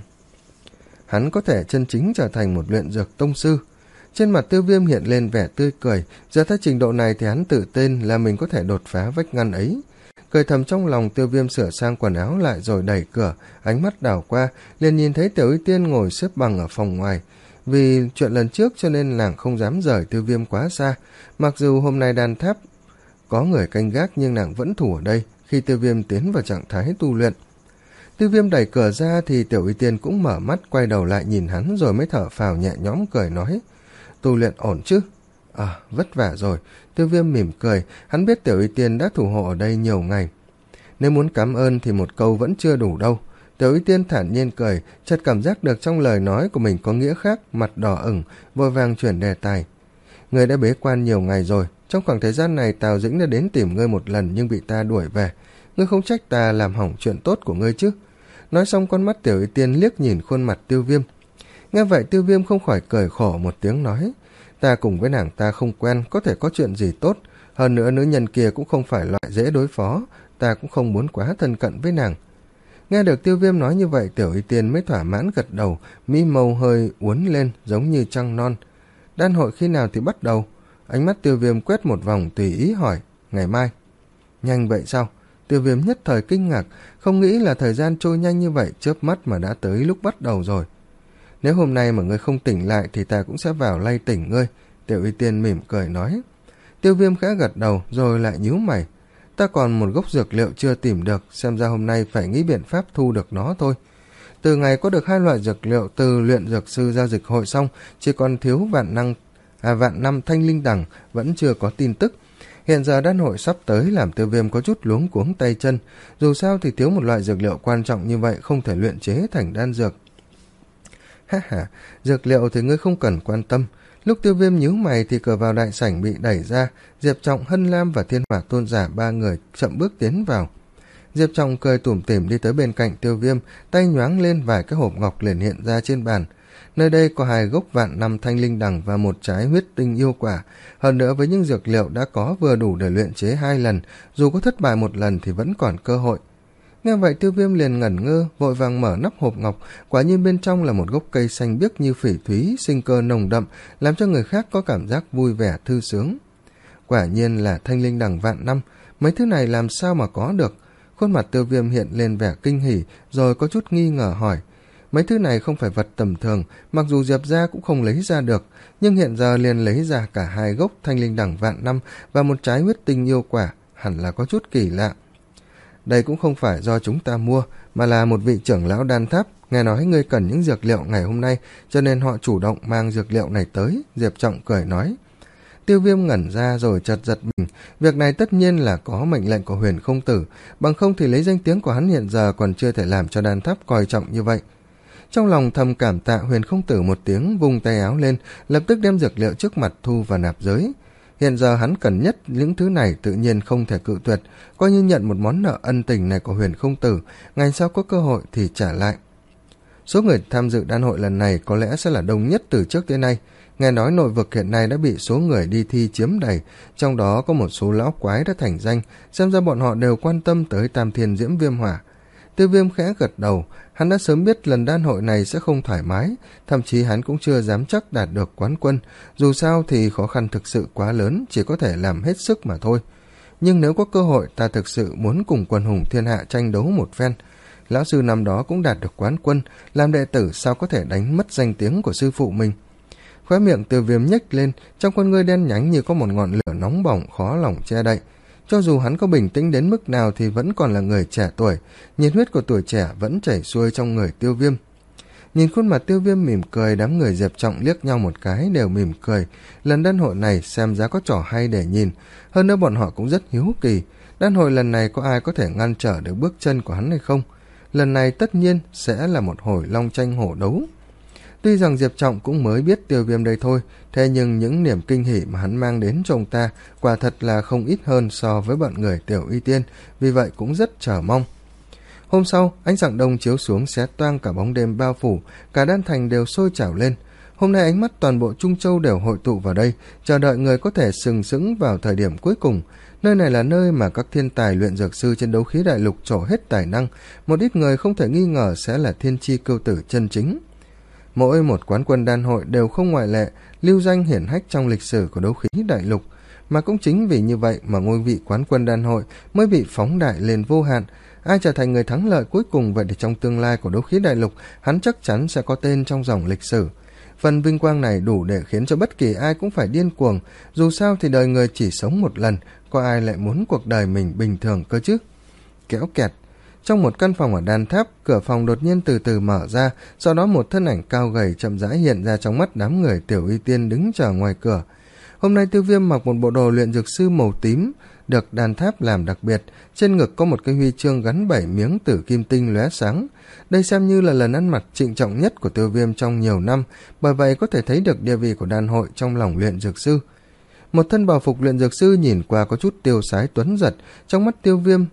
Hắn có thể chân chính trở thành một luyện dược tông sư. Trên mặt Tiêu Viêm hiện lên vẻ tươi cười, giờ tới trình độ này thì hắn tự tin là mình có thể đột phá vách ngăn ấy. Cười thầm trong lòng, Tiêu Viêm sửa sang quần áo lại rồi đẩy cửa, ánh mắt đảo qua, liền nhìn thấy Tiểu Y Tiên ngồi xếp bằng ở phòng ngoài. Vì chuyện lần trước cho nên nàng không dám rời Tiêu Viêm quá xa. Mặc dù hôm nay đan tháp có người canh gác nhưng nàng vẫn thủ ở đây khi Tiêu Viêm tiến vào trạng thái tu luyện. Tiêu Viêm đẩy cửa ra thì Tiểu Y Tiên cũng mở mắt, quay đầu lại nhìn hắn rồi mới thở phào nhẹ nhõm cười nói: Tu luyện ổn chứ? À, vất vả rồi. Tiêu Viêm mỉm cười, hắn biết Tiểu Y Tiên đã thủ hộ ở đây nhiều ngày. Nếu muốn cảm ơn thì một câu vẫn chưa đủ đâu. Tiểu Y Tiên thản nhiên cười, chợt cảm giác được trong lời nói của mình có nghĩa khác, mặt đỏ ửng, vội vàng chuyển đề tài. Ngươi đã bế quan nhiều ngày rồi, trong khoảng thời gian này Tào Dĩnh đã đến tìm ngươi một lần nhưng bị ta đuổi về. Ngươi không trách ta làm hỏng chuyện tốt của ngươi chứ? Nói xong con mắt Tiểu Y Tiên liếc nhìn khuôn mặt Tiêu Viêm. Nghe vậy Tiêu Viêm không khỏi cười khổ một tiếng nói: Ta cùng với nàng ta không quen, có thể có chuyện gì tốt. Hơn nữa nữ nhân kia cũng không phải loại dễ đối phó, ta cũng không muốn quá thân cận với nàng. Nghe được Tiêu Viêm nói như vậy, Tiểu Y Tiên mới thỏa mãn gật đầu, mỹ mâu hơi uốn lên giống như trăng non. Đan hội khi nào thì bắt đầu? Ánh mắt Tiêu Viêm quét một vòng tùy ý hỏi. Ngày mai. Nhanh vậy sao? Tiêu Viêm nhất thời kinh ngạc, không nghĩ là thời gian trôi nhanh như vậy, chớp mắt mà đã tới lúc bắt đầu rồi. Nếu hôm nay mà ngươi không tỉnh lại thì ta cũng sẽ vào lay tỉnh ngươi. Tiểu Y Tiên mỉm cười nói. Tiêu Viêm khẽ gật đầu rồi lại nhíu mày. Ta còn một gốc dược liệu chưa tìm được, xem ra hôm nay phải nghĩ biện pháp thu được nó thôi. Từ ngày có được hai loại dược liệu từ luyện dược sư giao dịch hội xong, chỉ còn thiếu vạn năng à, vạn năm thanh linh đằng vẫn chưa có tin tức. Hiện giờ đan hội sắp tới làm Tiêu Viêm có chút luống cuống tay chân, dù sao thì thiếu một loại dược liệu quan trọng như vậy không thể luyện chế thành đan dược. Ha ha, dược liệu thì ngươi không cần quan tâm. Lúc Tiêu Viêm nhíu mày thì cửa vào đại sảnh bị đẩy ra, Diệp Trọng, Hân Lam và Thiên Hỏa Tôn giả ba người chậm bước tiến vào. Diệp Trọng cười tủm tỉm đi tới bên cạnh Tiêu Viêm, tay nhoáng lên vài cái hộp ngọc liền hiện ra trên bàn. Nơi đây có hai gốc vạn năm thanh linh đằng và một trái huyết tinh yêu quả, hơn nữa với những dược liệu đã có vừa đủ để luyện chế hai lần, dù có thất bại một lần thì vẫn còn cơ hội. Nghe vậy Tiêu Viêm liền ngẩn ngơ, vội vàng mở nắp hộp ngọc, quả nhiên bên trong là một gốc cây xanh biếc như phỉ thúy, sinh cơ nồng đậm, làm cho người khác có cảm giác vui vẻ thư sướng. Quả nhiên là thanh linh đằng vạn năm, mấy thứ này làm sao mà có được? Khuôn mặt Tiêu Viêm hiện lên vẻ kinh hỉ, rồi có chút nghi ngờ hỏi. Mấy thứ này không phải vật tầm thường, mặc dù Diệp gia cũng không lấy ra được, nhưng hiện giờ liền lấy ra cả hai gốc thanh linh đằng vạn năm và một trái huyết tinh yêu quả, hẳn là có chút kỳ lạ. Đây cũng không phải do chúng ta mua, mà là một vị trưởng lão đan tháp, nghe nói ngươi cần những dược liệu ngày hôm nay, cho nên họ chủ động mang dược liệu này tới, Diệp Trọng cười nói. Tiêu Viêm ngẩn ra rồi chợt giật mình, việc này tất nhiên là có mệnh lệnh của Huyền Không Tử, bằng không thì lấy danh tiếng của hắn hiện giờ còn chưa thể làm cho đan tháp coi trọng như vậy. Trong lòng thầm cảm tạ Huyền Không Tử một tiếng, vung tay áo lên, lập tức đem dược liệu trước mặt thu vào nạp giới. Hiện giờ hắn cần nhất những thứ này tự nhiên không thể cự tuyệt, coi như nhận một món nợ ân tình này của Huyền Không Tử, ngày sau có cơ hội thì trả lại. Số người tham dự đan hội lần này có lẽ sẽ là đông nhất từ trước tới nay. Nghe nói nội vực hiện nay đã bị số người đi thi chiếm đầy, trong đó có một số lão quái đã thành danh, xem ra bọn họ đều quan tâm tới Tam Thiên Diễm Viêm Hỏa. Tiêu Viêm khẽ gật đầu, hắn đã sớm biết lần đan hội này sẽ không thoải mái, thậm chí hắn cũng chưa dám chắc đạt được quán quân, dù sao thì khó khăn thực sự quá lớn, chỉ có thể làm hết sức mà thôi. Nhưng nếu có cơ hội, ta thực sự muốn cùng quần hùng thiên hạ tranh đấu một phen. Lão sư năm đó cũng đạt được quán quân, làm đệ tử sao có thể đánh mất danh tiếng của sư phụ mình. Khóe miệng Tiêu Viêm nhếch lên, trong con ngươi đen nhánh như có một ngọn lửa nóng bỏng khó lòng che đậy. Cho dù hắn có bình tĩnh đến mức nào thì vẫn còn là người trẻ tuổi, nhiệt huyết của tuổi trẻ vẫn chảy xuôi trong người Tiêu Viêm. Nhìn khuôn mặt Tiêu Viêm mỉm cười, đám người Diệp Trọng liếc nhau một cái đều mỉm cười. Lần đan hội này xem giá có trò hay để nhìn, hơn nữa bọn họ cũng rất hiếu kỳ. Đan hội lần này có ai có thể ngăn trở được bước chân của hắn hay không? Lần này tất nhiên sẽ là một hồi long tranh hổ đấu. Tuy rằng Diệp Trọng cũng mới biết Tiêu Viêm đây thôi, thế nhưng những niềm kinh hỉ mà hắn mang đến cho ông ta quả thật là không ít hơn so với bọn người Tiểu Y Tiên, vì vậy cũng rất chờ mong. Hôm sau, ánh dạng đông chiếu xuống xé toang cả bóng đêm bao phủ, cả đan thành đều sôi trào lên. Hôm nay ánh mắt toàn bộ Trung Châu đều hội tụ vào đây, chờ đợi người có thể sừng sững vào thời điểm cuối cùng. Nơi này là nơi mà các thiên tài luyện dược sư trên đấu khí đại lục trổ hết tài năng, một ít người không thể nghi ngờ sẽ là thiên chi cưu tử chân chính. Mỗi một quán quân đan hội đều không ngoại lệ, lưu danh hiển hách trong lịch sử của đấu khí đại lục. mà cũng chính vì như vậy mà ngôi vị quán quân đan hội mới bị phóng đại lên vô hạn. Ai trở thành người thắng lợi cuối cùng vậy thì trong tương lai của đấu khí đại lục, hắn chắc chắn sẽ có tên trong dòng lịch sử. Phần vinh quang này đủ để khiến cho bất kỳ ai cũng phải điên cuồng, dù sao thì đời người chỉ sống một lần, có ai lại muốn cuộc đời mình bình thường cơ chứ. Kéo kẹt. Trong một căn phòng ở đan tháp, cửa phòng đột nhiên từ từ mở ra, sau đó một thân ảnh cao gầy chậm rãi hiện ra trong mắt đám người Tiểu Y Tiên đứng chờ ngoài cửa. Hôm nay Tiêu Viêm mặc một bộ đồ luyện dược sư màu tím, được đan tháp làm đặc biệt, trên ngực có một cái huy chương gắn bảy miếng tử kim tinh lóe sáng. Đây xem như là lần ăn mặc trịnh trọng nhất của Tiêu Viêm trong nhiều năm, bởi vậy có thể thấy được địa vị của đan hội trong lòng luyện dược sư. Một thân bào phục luyện dược sư nhìn qua có chút tiêu sái tuấn giật, trong mắt Tiêu Viêm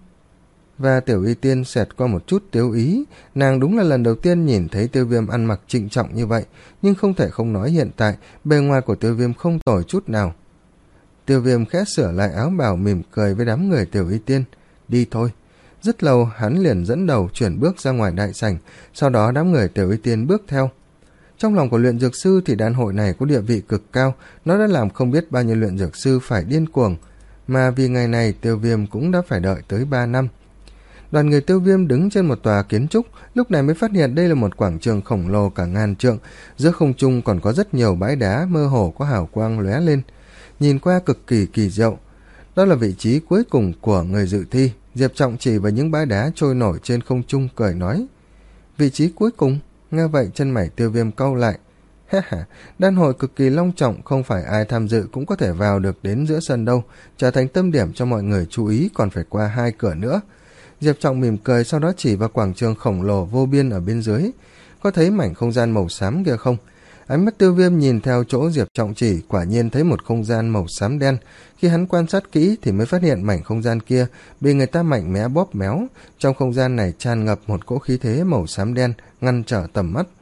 và Tiểu Y Tiên xẹt qua một chút tiêu ý. Nàng đúng là lần đầu tiên nhìn thấy Tiêu Viêm ăn mặc trịnh trọng như vậy, nhưng không thể không nói hiện tại bề ngoài của Tiêu Viêm không tồi chút nào. Tiêu Viêm khẽ sửa lại áo bào, mỉm cười với đám người Tiểu Y Tiên. Đi thôi. Rất lâu hắn liền dẫn đầu chuyển bước ra ngoài đại sảnh, sau đó đám người Tiểu Y Tiên bước theo. Trong lòng của luyện dược sư thì đan hội này có địa vị cực cao, nó đã làm không biết bao nhiêu luyện dược sư phải điên cuồng, mà vì ngày này Tiêu Viêm cũng đã phải đợi tới ba năm. Đoàn người Tiêu Viêm đứng trên một tòa kiến trúc, lúc này mới phát hiện đây là một quảng trường khổng lồ cả ngàn trượng, giữa không trung còn có rất nhiều bãi đá mơ hồ có hào quang lóe lên, nhìn qua cực kỳ kỳ diệu. Đó là vị trí cuối cùng của người dự thi. Diệp Trọng chỉ vào những bãi đá trôi nổi trên không trung cười nói. Vị trí cuối cùng? Nghe vậy chân mày Tiêu Viêm cau lại. Ha ha, đan hội cực kỳ long trọng, không phải ai tham dự cũng có thể vào được đến giữa sân đâu, trở thành tâm điểm cho mọi người chú ý còn phải qua hai cửa nữa. Diệp Trọng mỉm cười, sau đó chỉ vào quảng trường khổng lồ vô biên ở bên dưới. Có thấy mảnh không gian màu xám kia không? Ánh mắt Tiêu Viêm nhìn theo chỗ Diệp Trọng chỉ, quả nhiên thấy một không gian màu xám đen. Khi hắn quan sát kỹ thì mới phát hiện mảnh không gian kia bị người ta mạnh mẽ bóp méo. Trong không gian này tràn ngập một cỗ khí thế màu xám đen, ngăn trở tầm mắt.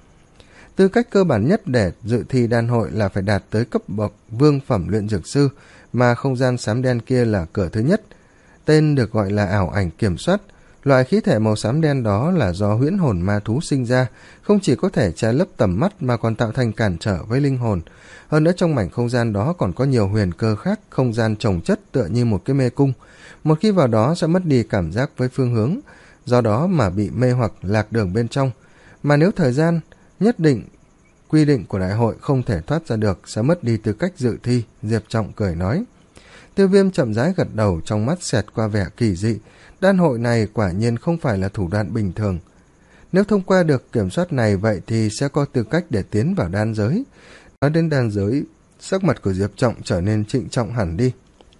Tư cách cơ bản nhất để dự thi đan hội là phải đạt tới cấp bậc vương phẩm luyện dược sư, mà không gian xám đen kia là cửa thứ nhất. Tên được gọi là ảo ảnh kiểm soát. Loại khí thể màu xám đen đó là do huyễn hồn ma thú sinh ra, không chỉ có thể che lấp tầm mắt mà còn tạo thành cản trở với linh hồn. Hơn nữa trong mảnh không gian đó còn có nhiều huyền cơ khác, không gian chồng chất tựa như một cái mê cung. Một khi vào đó sẽ mất đi cảm giác với phương hướng, do đó mà bị mê hoặc lạc đường bên trong. Mà nếu thời gian nhất định quy định của đại hội không thể thoát ra được, sẽ mất đi tư cách dự thi, Diệp Trọng cười nói. Tiêu Viêm chậm rãi gật đầu, trong mắt xẹt qua vẻ kỳ dị. Đan hội này quả nhiên không phải là thủ đoạn bình thường. Nếu thông qua được kiểm soát này, vậy thì sẽ có tư cách để tiến vào đan giới. Nói đến đan giới, sắc mặt của Diệp Trọng trở nên trịnh trọng hẳn đi.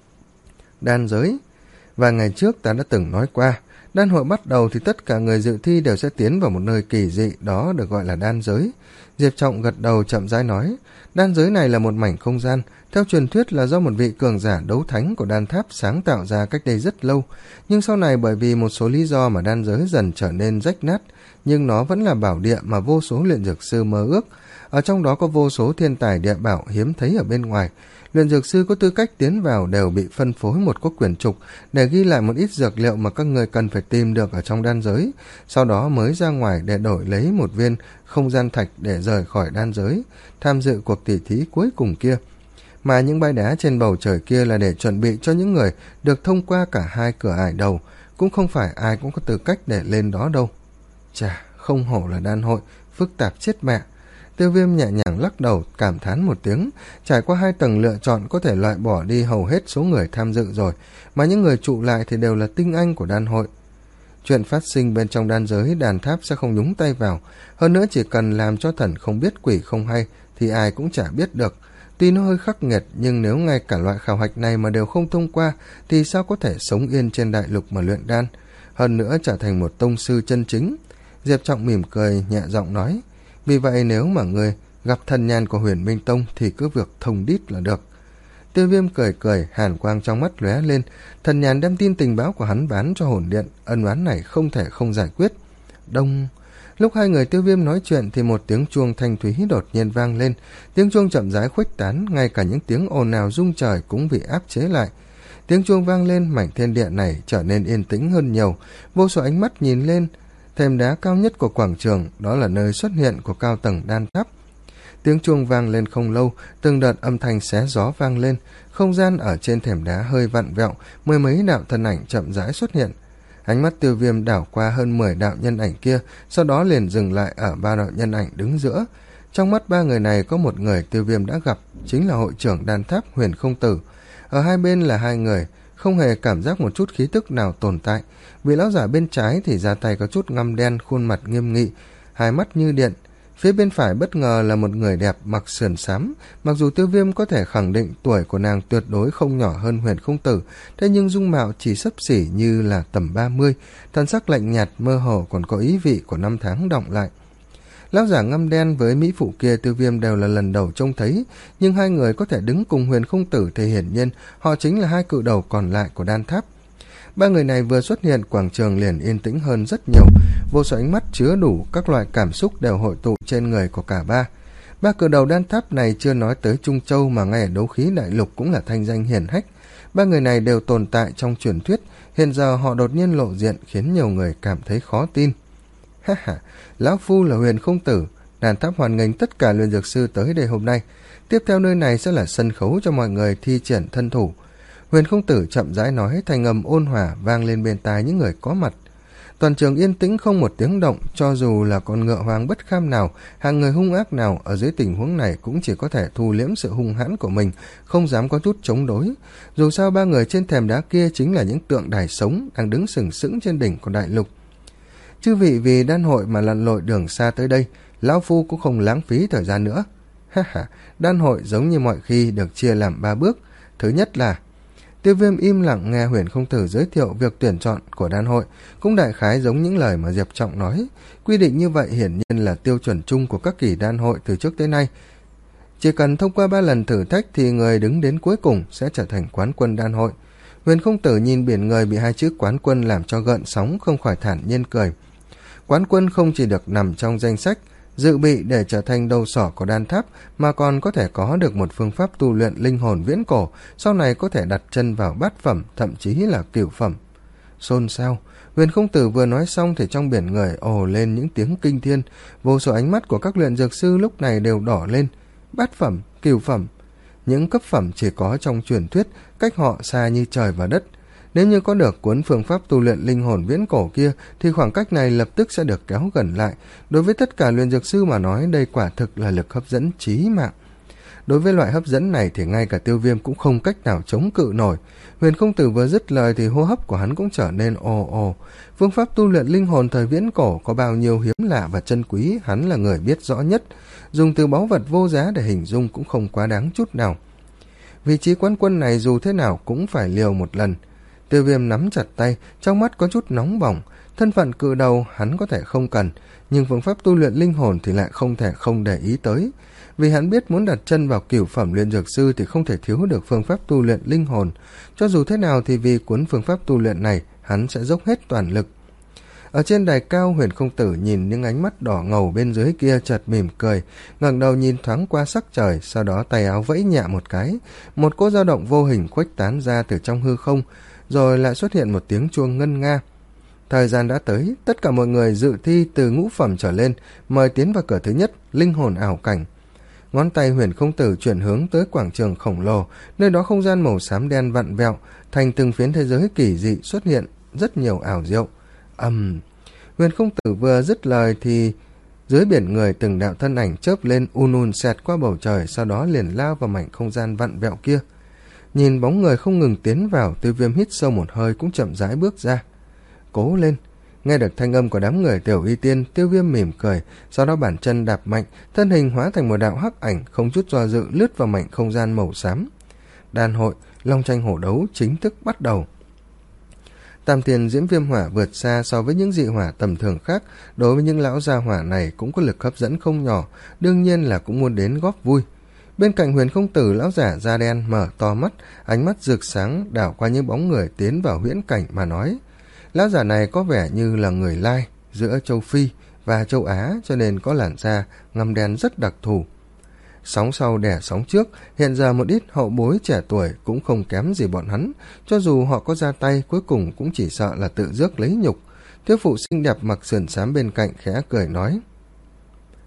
Đan giới. Và ngày trước ta đã từng nói qua, đan hội bắt đầu thì tất cả người dự thi đều sẽ tiến vào một nơi kỳ dị, đó được gọi là đan giới. Diệp Trọng gật đầu chậm rãi nói, đan giới này là một mảnh không gian, theo truyền thuyết là do một vị cường giả đấu thánh của đan tháp sáng tạo ra cách đây rất lâu, nhưng sau này bởi vì một số lý do mà đan giới dần trở nên rách nát, nhưng nó vẫn là bảo địa mà vô số luyện dược sư mơ ước. Ở trong đó có vô số thiên tài địa bảo hiếm thấy ở bên ngoài. Luyện dược sư có tư cách tiến vào đều bị phân phối một cốc quyển trục để ghi lại một ít dược liệu mà các người cần phải tìm được ở trong đan giới, sau đó mới ra ngoài để đổi lấy một viên không gian thạch để rời khỏi đan giới, tham dự cuộc tỉ thí cuối cùng kia. Mà những bãi đá trên bầu trời kia là để chuẩn bị cho những người được thông qua cả hai cửa ải đầu, cũng không phải ai cũng có tư cách để lên đó đâu. Chà, không hổ là đan hội, phức tạp chết mẹ. Tiêu Viêm nhẹ nhàng lắc đầu, cảm thán một tiếng. Trải qua hai tầng lựa chọn có thể loại bỏ đi hầu hết số người tham dự rồi, mà những người trụ lại thì đều là tinh anh của đan hội. Chuyện phát sinh bên trong đan giới, đàn tháp sẽ không nhúng tay vào. Hơn nữa chỉ cần làm cho thần không biết quỷ không hay thì ai cũng chả biết được. Tuy nó hơi khắc nghiệt, nhưng nếu ngay cả loại khảo hạch này mà đều không thông qua thì sao có thể sống yên trên đại lục mà luyện đan, hơn nữa trở thành một tông sư chân chính. Diệp Trọng mỉm cười nhẹ giọng nói, vì vậy nếu mà người gặp thần nhàn của Huyền Minh Tông thì cứ việc thông đít là được. Tiêu Viêm cười cười, hàn quang trong mắt lóe lên. Thần nhàn đem tin tình báo của hắn bán cho hồn điện, ân oán này không thể không giải quyết. Đông. Lúc hai người Tiêu Viêm nói chuyện thì một tiếng chuông thanh thúy đột nhiên vang lên. Tiếng chuông chậm rãi khuếch tán, ngay cả những tiếng ồn ào rung trời cũng bị áp chế lại. Tiếng chuông vang lên, mảnh thiên địa này trở nên yên tĩnh hơn nhiều. Vô số ánh mắt nhìn lên thềm đá cao nhất của quảng trường, đó là nơi xuất hiện của cao tầng đan tháp. Tiếng chuông vang lên không lâu, từng đợt âm thanh xé gió vang lên, không gian ở trên thềm đá hơi vặn vẹo, mười mấy đạo thân ảnh chậm rãi xuất hiện. Ánh mắt Tiêu Viêm đảo qua hơn mười đạo nhân ảnh kia, sau đó liền dừng lại ở ba đạo nhân ảnh đứng giữa. Trong mắt ba người này có một người Tiêu Viêm đã gặp, chính là hội trưởng đan tháp Huyền Không Tử. Ở hai bên là hai người, không hề cảm giác một chút khí tức nào tồn tại. Vị lão giả bên trái thì ra tay có chút ngăm đen, khuôn mặt nghiêm nghị, hai mắt như điện. Phía bên phải bất ngờ là một người đẹp mặc sườn xám, mặc dù Tiêu Viêm có thể khẳng định tuổi của nàng tuyệt đối không nhỏ hơn Huyền Không Tử, thế nhưng dung mạo chỉ xấp xỉ như là tầm ba mươi, thân sắc lạnh nhạt mơ hồ còn có ý vị của năm tháng đọng lại. Lão giả ngăm đen với mỹ phụ kia Tiêu Viêm đều là lần đầu trông thấy, nhưng hai người có thể đứng cùng Huyền Không Tử thì hiển nhiên họ chính là hai cự đầu còn lại của đan tháp. Ba người này vừa xuất hiện, quảng trường liền yên tĩnh hơn rất nhiều, vô số ánh mắt chứa đủ các loại cảm xúc đều hội tụ trên người của cả ba. Ba cự đầu đan tháp này chưa nói tới Trung Châu mà ngay ở đấu khí đại lục cũng là thanh danh hiển hách. Ba người này đều tồn tại trong truyền thuyết, hiện giờ họ đột nhiên lộ diện khiến nhiều người cảm thấy khó tin. Ha ha, lão phu là Huyền Không Tử, đan tháp hoan nghênh tất cả luyện dược sư tới đây hôm nay. Tiếp theo nơi này sẽ là sân khấu cho mọi người thi triển thân thủ. Huyền Không Tử chậm rãi nói, thanh âm ôn hòa vang lên bên tai những người có mặt. Toàn trường yên tĩnh không một tiếng động, cho dù là con ngựa hoang bất kham nào, hàng người hung ác nào ở dưới tình huống này cũng chỉ có thể thu liễm sự hung hãn của mình, không dám có chút chống đối. Dù sao ba người trên thềm đá kia chính là những tượng đài sống đang đứng sừng sững trên đỉnh của đại lục. Chư vị vì đan hội mà lặn lội đường xa tới đây, lão phu cũng không lãng phí thời gian nữa. Ha ha, đan hội giống như mọi khi được chia làm ba bước. Thứ nhất là Tiêu Viêm im lặng nghe Huyền Không Tử giới thiệu việc tuyển chọn của đan hội, cũng đại khái giống những lời mà Diệp Trọng nói. Quy định như vậy hiển nhiên là tiêu chuẩn chung của các kỳ đan hội từ trước tới nay. Chỉ cần thông qua ba lần thử thách thì người đứng đến cuối cùng sẽ trở thành quán quân đan hội. Huyền Không Tử nhìn biển người bị hai chữ quán quân làm cho gợn sóng, không khỏi thản nhiên cười. Quán quân không chỉ được nằm trong danh sách dự bị để trở thành đầu sỏ của đan tháp, mà còn có thể có được một phương pháp tu luyện linh hồn viễn cổ, sau này có thể đặt chân vào bát phẩm, thậm chí là cửu phẩm. Xôn xao, Huyền Không Tử vừa nói xong thì trong biển người ồ lên những tiếng kinh thiên, vô số ánh mắt của các luyện dược sư lúc này đều đỏ lên. Bát phẩm, cửu phẩm, những cấp phẩm chỉ có trong truyền thuyết, cách họ xa như trời và đất. Nếu như có được cuốn phương pháp tu luyện linh hồn viễn cổ kia thì khoảng cách này lập tức sẽ được kéo gần lại. Đối với tất cả luyện dược sư mà nói, đây quả thực là lực hấp dẫn chí mạng. Đối với loại hấp dẫn này thì ngay cả Tiêu Viêm cũng không cách nào chống cự nổi. Huyền Không Tử vừa dứt lời thì hô hấp của hắn cũng trở nên ồ ồ. Phương pháp tu luyện linh hồn thời viễn cổ có bao nhiêu hiếm lạ và chân quý, hắn là người biết rõ nhất. Dùng từ báu vật vô giá để hình dung cũng không quá đáng chút nào. Vị trí quán quân này dù thế nào cũng phải liều một lần. Tiêu Viêm nắm chặt tay, trong mắt có chút nóng bỏng. Thân phận cự đầu hắn có thể không cần, nhưng phương pháp tu luyện linh hồn thì lại không thể không để ý tới. Vì hắn biết muốn đặt chân vào cửu phẩm luyện dược sư thì không thể thiếu được phương pháp tu luyện linh hồn. Cho dù thế nào thì vì cuốn phương pháp tu luyện này, hắn sẽ dốc hết toàn lực. Ở trên đài cao, Huyền Không Tử nhìn những ánh mắt đỏ ngầu bên dưới kia, chợt mỉm cười, ngẩng đầu nhìn thoáng qua sắc trời, sau đó tay áo vẫy nhẹ một cái, một cỗ dao động vô hình khuếch tán ra từ trong hư không, rồi lại xuất hiện một tiếng chuông ngân nga. Thời gian đã tới, tất cả mọi người dự thi từ ngũ phẩm trở lên, mời tiến vào cửa thứ nhất, linh hồn ảo cảnh. Ngón tay Huyền Không Tử chuyển hướng tới quảng trường khổng lồ, nơi đó không gian màu xám đen vặn vẹo, thành từng phiến thế giới kỳ dị xuất hiện, rất nhiều ảo diệu. Ầm, um, Huyền Không Tử vừa dứt lời thì dưới biển người từng đạo thân ảnh chớp lên un un xẹt qua bầu trời, sau đó liền lao vào mảnh không gian vặn vẹo kia. Nhìn bóng người không ngừng tiến vào, Tiêu Viêm hít sâu một hơi cũng chậm rãi bước ra. Cố lên! Nghe được thanh âm của đám người Tiểu Y Tiên, Tiêu Viêm mỉm cười, sau đó bàn chân đạp mạnh, thân hình hóa thành một đạo hắc ảnh, không chút do dự lướt vào mảnh không gian màu xám. Đan hội, long tranh hổ đấu chính thức bắt đầu. Tam tiền diễm viêm hỏa vượt xa so với những dị hỏa tầm thường khác, đối với những lão gia hỏa này cũng có lực hấp dẫn không nhỏ, đương nhiên là cũng muốn đến góp vui. Bên cạnh Huyền Không Tử, lão giả da đen mở to mắt, ánh mắt rực sáng đảo qua những bóng người tiến vào huyễn cảnh mà nói. Lão giả này có vẻ như là người lai giữa châu Phi và châu Á, cho nên có làn da ngăm đen rất đặc thù. Sóng sau đẻ sóng trước, hiện giờ một ít hậu bối trẻ tuổi cũng không kém gì bọn hắn, cho dù họ có ra tay cuối cùng cũng chỉ sợ là tự rước lấy nhục. Thiếu phụ xinh đẹp mặc sườn xám bên cạnh khẽ cười nói: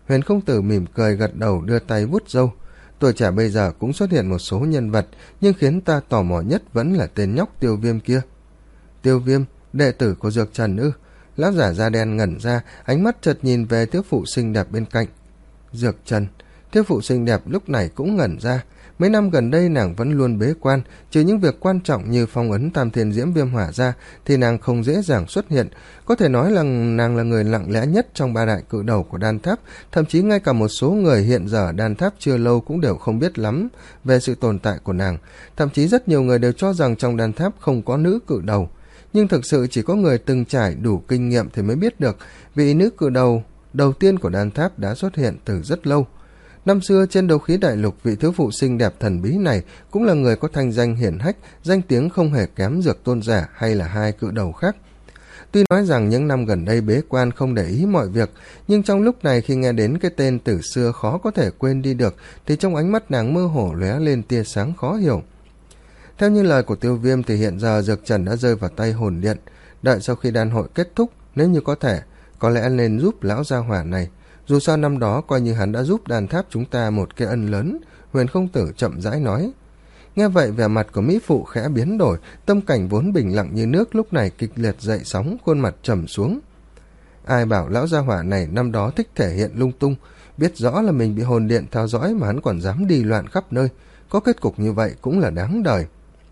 Huyền không tử mỉm cười gật đầu, đưa tay vuốt râu. Tuổi trẻ bây giờ cũng xuất hiện một số nhân vật, nhưng khiến ta tò mò nhất vẫn là tên nhóc Tiêu Viêm kia. Tiêu Viêm, đệ tử của Dược Trần ư? Lão giả da đen ngẩn ra, ánh mắt chợt nhìn về thiếu phụ xinh đẹp bên cạnh. Dược Trần. Thiếu phụ xinh đẹp lúc này cũng ngẩn ra. Mấy năm gần đây nàng vẫn luôn bế quan, trừ những việc quan trọng như phong ấn Tam Thiên Diễm Viêm Hỏa ra thì nàng không dễ dàng xuất hiện. Có thể nói là nàng là người lặng lẽ nhất trong ba đại cự đầu của Đan Tháp, thậm chí ngay cả một số người hiện giờ ở Đan Tháp chưa lâu cũng đều không biết lắm về sự tồn tại của nàng. Thậm chí rất nhiều người đều cho rằng trong Đan Tháp không có nữ cự đầu. Nhưng thực sự chỉ có người từng trải đủ kinh nghiệm thì mới biết được, vị nữ cự đầu đầu tiên của Đan Tháp đã xuất hiện từ rất lâu. Năm xưa trên đấu khí đại lục, vị thiếu phụ xinh đẹp thần bí này cũng là người có thanh danh hiển hách, danh tiếng không hề kém Dược Tôn Giả hay là hai cự đầu khác. Tuy nói rằng những năm gần đây bế quan không để ý mọi việc, nhưng trong lúc này khi nghe đến cái tên từ xưa khó có thể quên đi được thì trong ánh mắt nàng mơ hồ lóe lên tia sáng khó hiểu. Theo như lời của Tiêu Viêm thì hiện giờ Dược Trần đã rơi vào tay hồn điện. Đợi sau khi đan hội kết thúc, nếu như có thể, có lẽ nên giúp lão gia hỏa này. Dù sao năm đó coi như hắn đã giúp Đan Tháp chúng ta một cái ân lớn. Huyền không tử chậm rãi nói. Nghe vậy vẻ mặt của mỹ phụ khẽ biến đổi, tâm cảnh vốn bình lặng như nước lúc này kịch liệt dậy sóng, khuôn mặt trầm xuống. Ai bảo lão gia hỏa này năm đó thích thể hiện lung tung, biết rõ là mình bị hồn điện theo dõi mà hắn còn dám đi loạn khắp nơi, có kết cục như vậy cũng là đáng đời.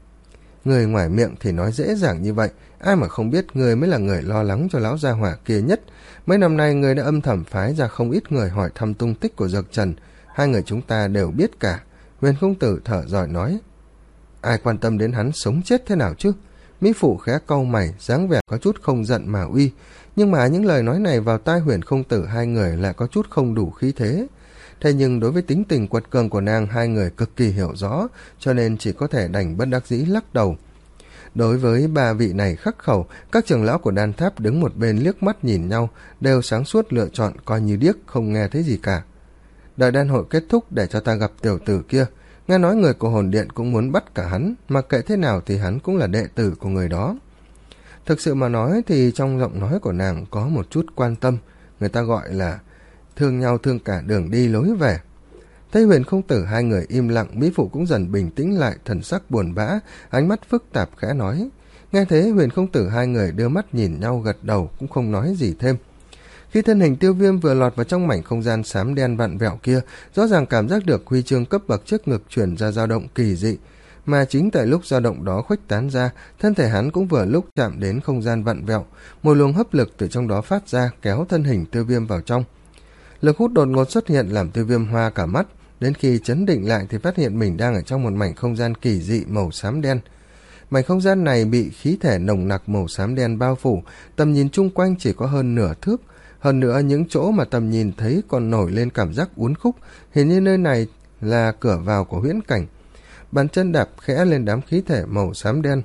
Người ngoài miệng thì nói dễ dàng như vậy, ai mà không biết người mới là người lo lắng cho lão gia hỏa kia nhất. Mấy năm nay người đã âm thầm phái ra không ít người hỏi thăm tung tích của Dược Trần, hai người chúng ta đều biết cả. Huyền không tử thở dài nói. Ai quan tâm đến hắn sống chết thế nào chứ? Mỹ phụ khẽ cau mày, dáng vẻ có chút không giận mà uy, nhưng mà những lời nói này vào tai Huyền không tử hai người lại có chút không đủ khí thế. Thế nhưng đối với tính tình quật cường của nàng hai người cực kỳ hiểu rõ, cho nên chỉ có thể đành bất đắc dĩ lắc đầu. Đối với ba vị này khắc khẩu, các trưởng lão của Đan Tháp đứng một bên liếc mắt nhìn nhau, đều sáng suốt lựa chọn coi như điếc không nghe thấy gì cả. Đợi đan hội kết thúc để cho ta gặp tiểu tử kia. Nghe nói người của hồn điện cũng muốn bắt cả hắn, mặc kệ thế nào thì hắn cũng là đệ tử của người đó. Thực sự mà nói thì trong giọng nói của nàng có một chút quan tâm, người ta gọi là thương nhau thương cả đường đi lối về. Thấy Huyền không tử hai người im lặng, mỹ phụ cũng dần bình tĩnh lại, thần sắc buồn bã, ánh mắt phức tạp khẽ nói. Nghe thế Huyền không tử hai người đưa mắt nhìn nhau gật đầu, cũng không nói gì thêm. Khi thân hình Tiêu Viêm vừa lọt vào trong mảnh không gian xám đen vặn vẹo kia, rõ ràng cảm giác được huy chương cấp bậc trước ngực chuyển ra dao động kỳ dị, mà chính tại lúc dao động đó khuếch tán ra, thân thể hắn cũng vừa lúc chạm đến không gian vặn vẹo, một luồng hấp lực từ trong đó phát ra kéo thân hình Tiêu Viêm vào trong. Lực hút đột ngột xuất hiện làm Tiêu Viêm hoa cả mắt, đến khi chấn định lại thì phát hiện mình đang ở trong một mảnh không gian kỳ dị màu xám đen. Mảnh không gian này bị khí thể nồng nặc màu xám đen bao phủ, tầm nhìn chung quanh chỉ có hơn nửa thước. Hơn nữa những chỗ mà tầm nhìn thấy còn nổi lên cảm giác uốn khúc, hình như nơi này là cửa vào của huyễn cảnh. Bàn chân đạp khẽ lên đám khí thể màu xám đen.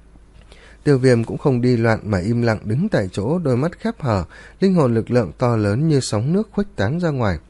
Tiêu Viêm cũng không đi loạn mà im lặng đứng tại chỗ, đôi mắt khép hờ, linh hồn lực lượng to lớn như sóng nước khuếch tán ra ngoài.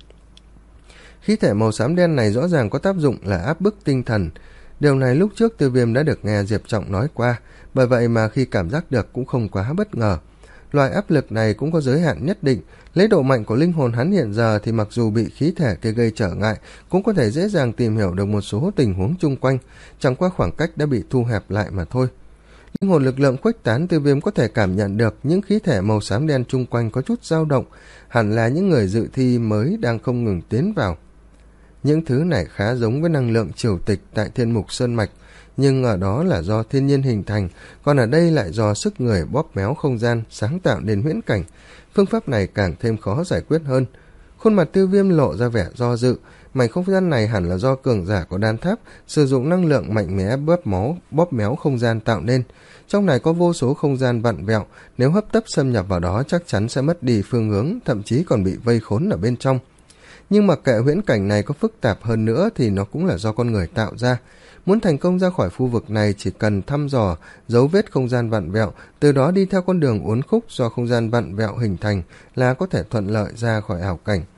Khí thể màu xám đen này rõ ràng có tác dụng là áp bức tinh thần. Điều này lúc trước Tiêu Viêm đã được nghe Diệp Trọng nói qua, bởi vậy mà khi cảm giác được cũng không quá bất ngờ. Loại áp lực này cũng có giới hạn nhất định, lấy độ mạnh của linh hồn hắn hiện giờ thì mặc dù bị khí thể kia gây trở ngại, cũng có thể dễ dàng tìm hiểu được một số tình huống chung quanh, chẳng qua khoảng cách đã bị thu hẹp lại mà thôi. Linh hồn lực lượng khuếch tán, Tiêu Viêm có thể cảm nhận được những khí thể màu xám đen chung quanh có chút dao động, hẳn là những người dự thi mới đang không ngừng tiến vào. Những thứ này khá giống với năng lượng triều tịch tại Thiên Mục Sơn Mạch, nhưng ở đó là do thiên nhiên hình thành, còn ở đây lại do sức người bóp méo không gian sáng tạo nên huyễn cảnh. Phương pháp này càng thêm khó giải quyết hơn. Khuôn mặt Tiêu Viêm lộ ra vẻ do dự, mảnh không gian này hẳn là do cường giả của Đan Tháp sử dụng năng lượng mạnh mẽ bóp máu bóp méo không gian tạo nên. Trong này có vô số không gian vặn vẹo, nếu hấp tấp xâm nhập vào đó chắc chắn sẽ mất đi phương hướng, thậm chí còn bị vây khốn ở bên trong. Nhưng mặc kệ huyễn cảnh này có phức tạp hơn nữa thì nó cũng là do con người tạo ra. Muốn thành công ra khỏi khu vực này chỉ cần thăm dò dấu vết không gian vặn vẹo, từ đó đi theo con đường uốn khúc do không gian vặn vẹo hình thành là có thể thuận lợi ra khỏi ảo cảnh.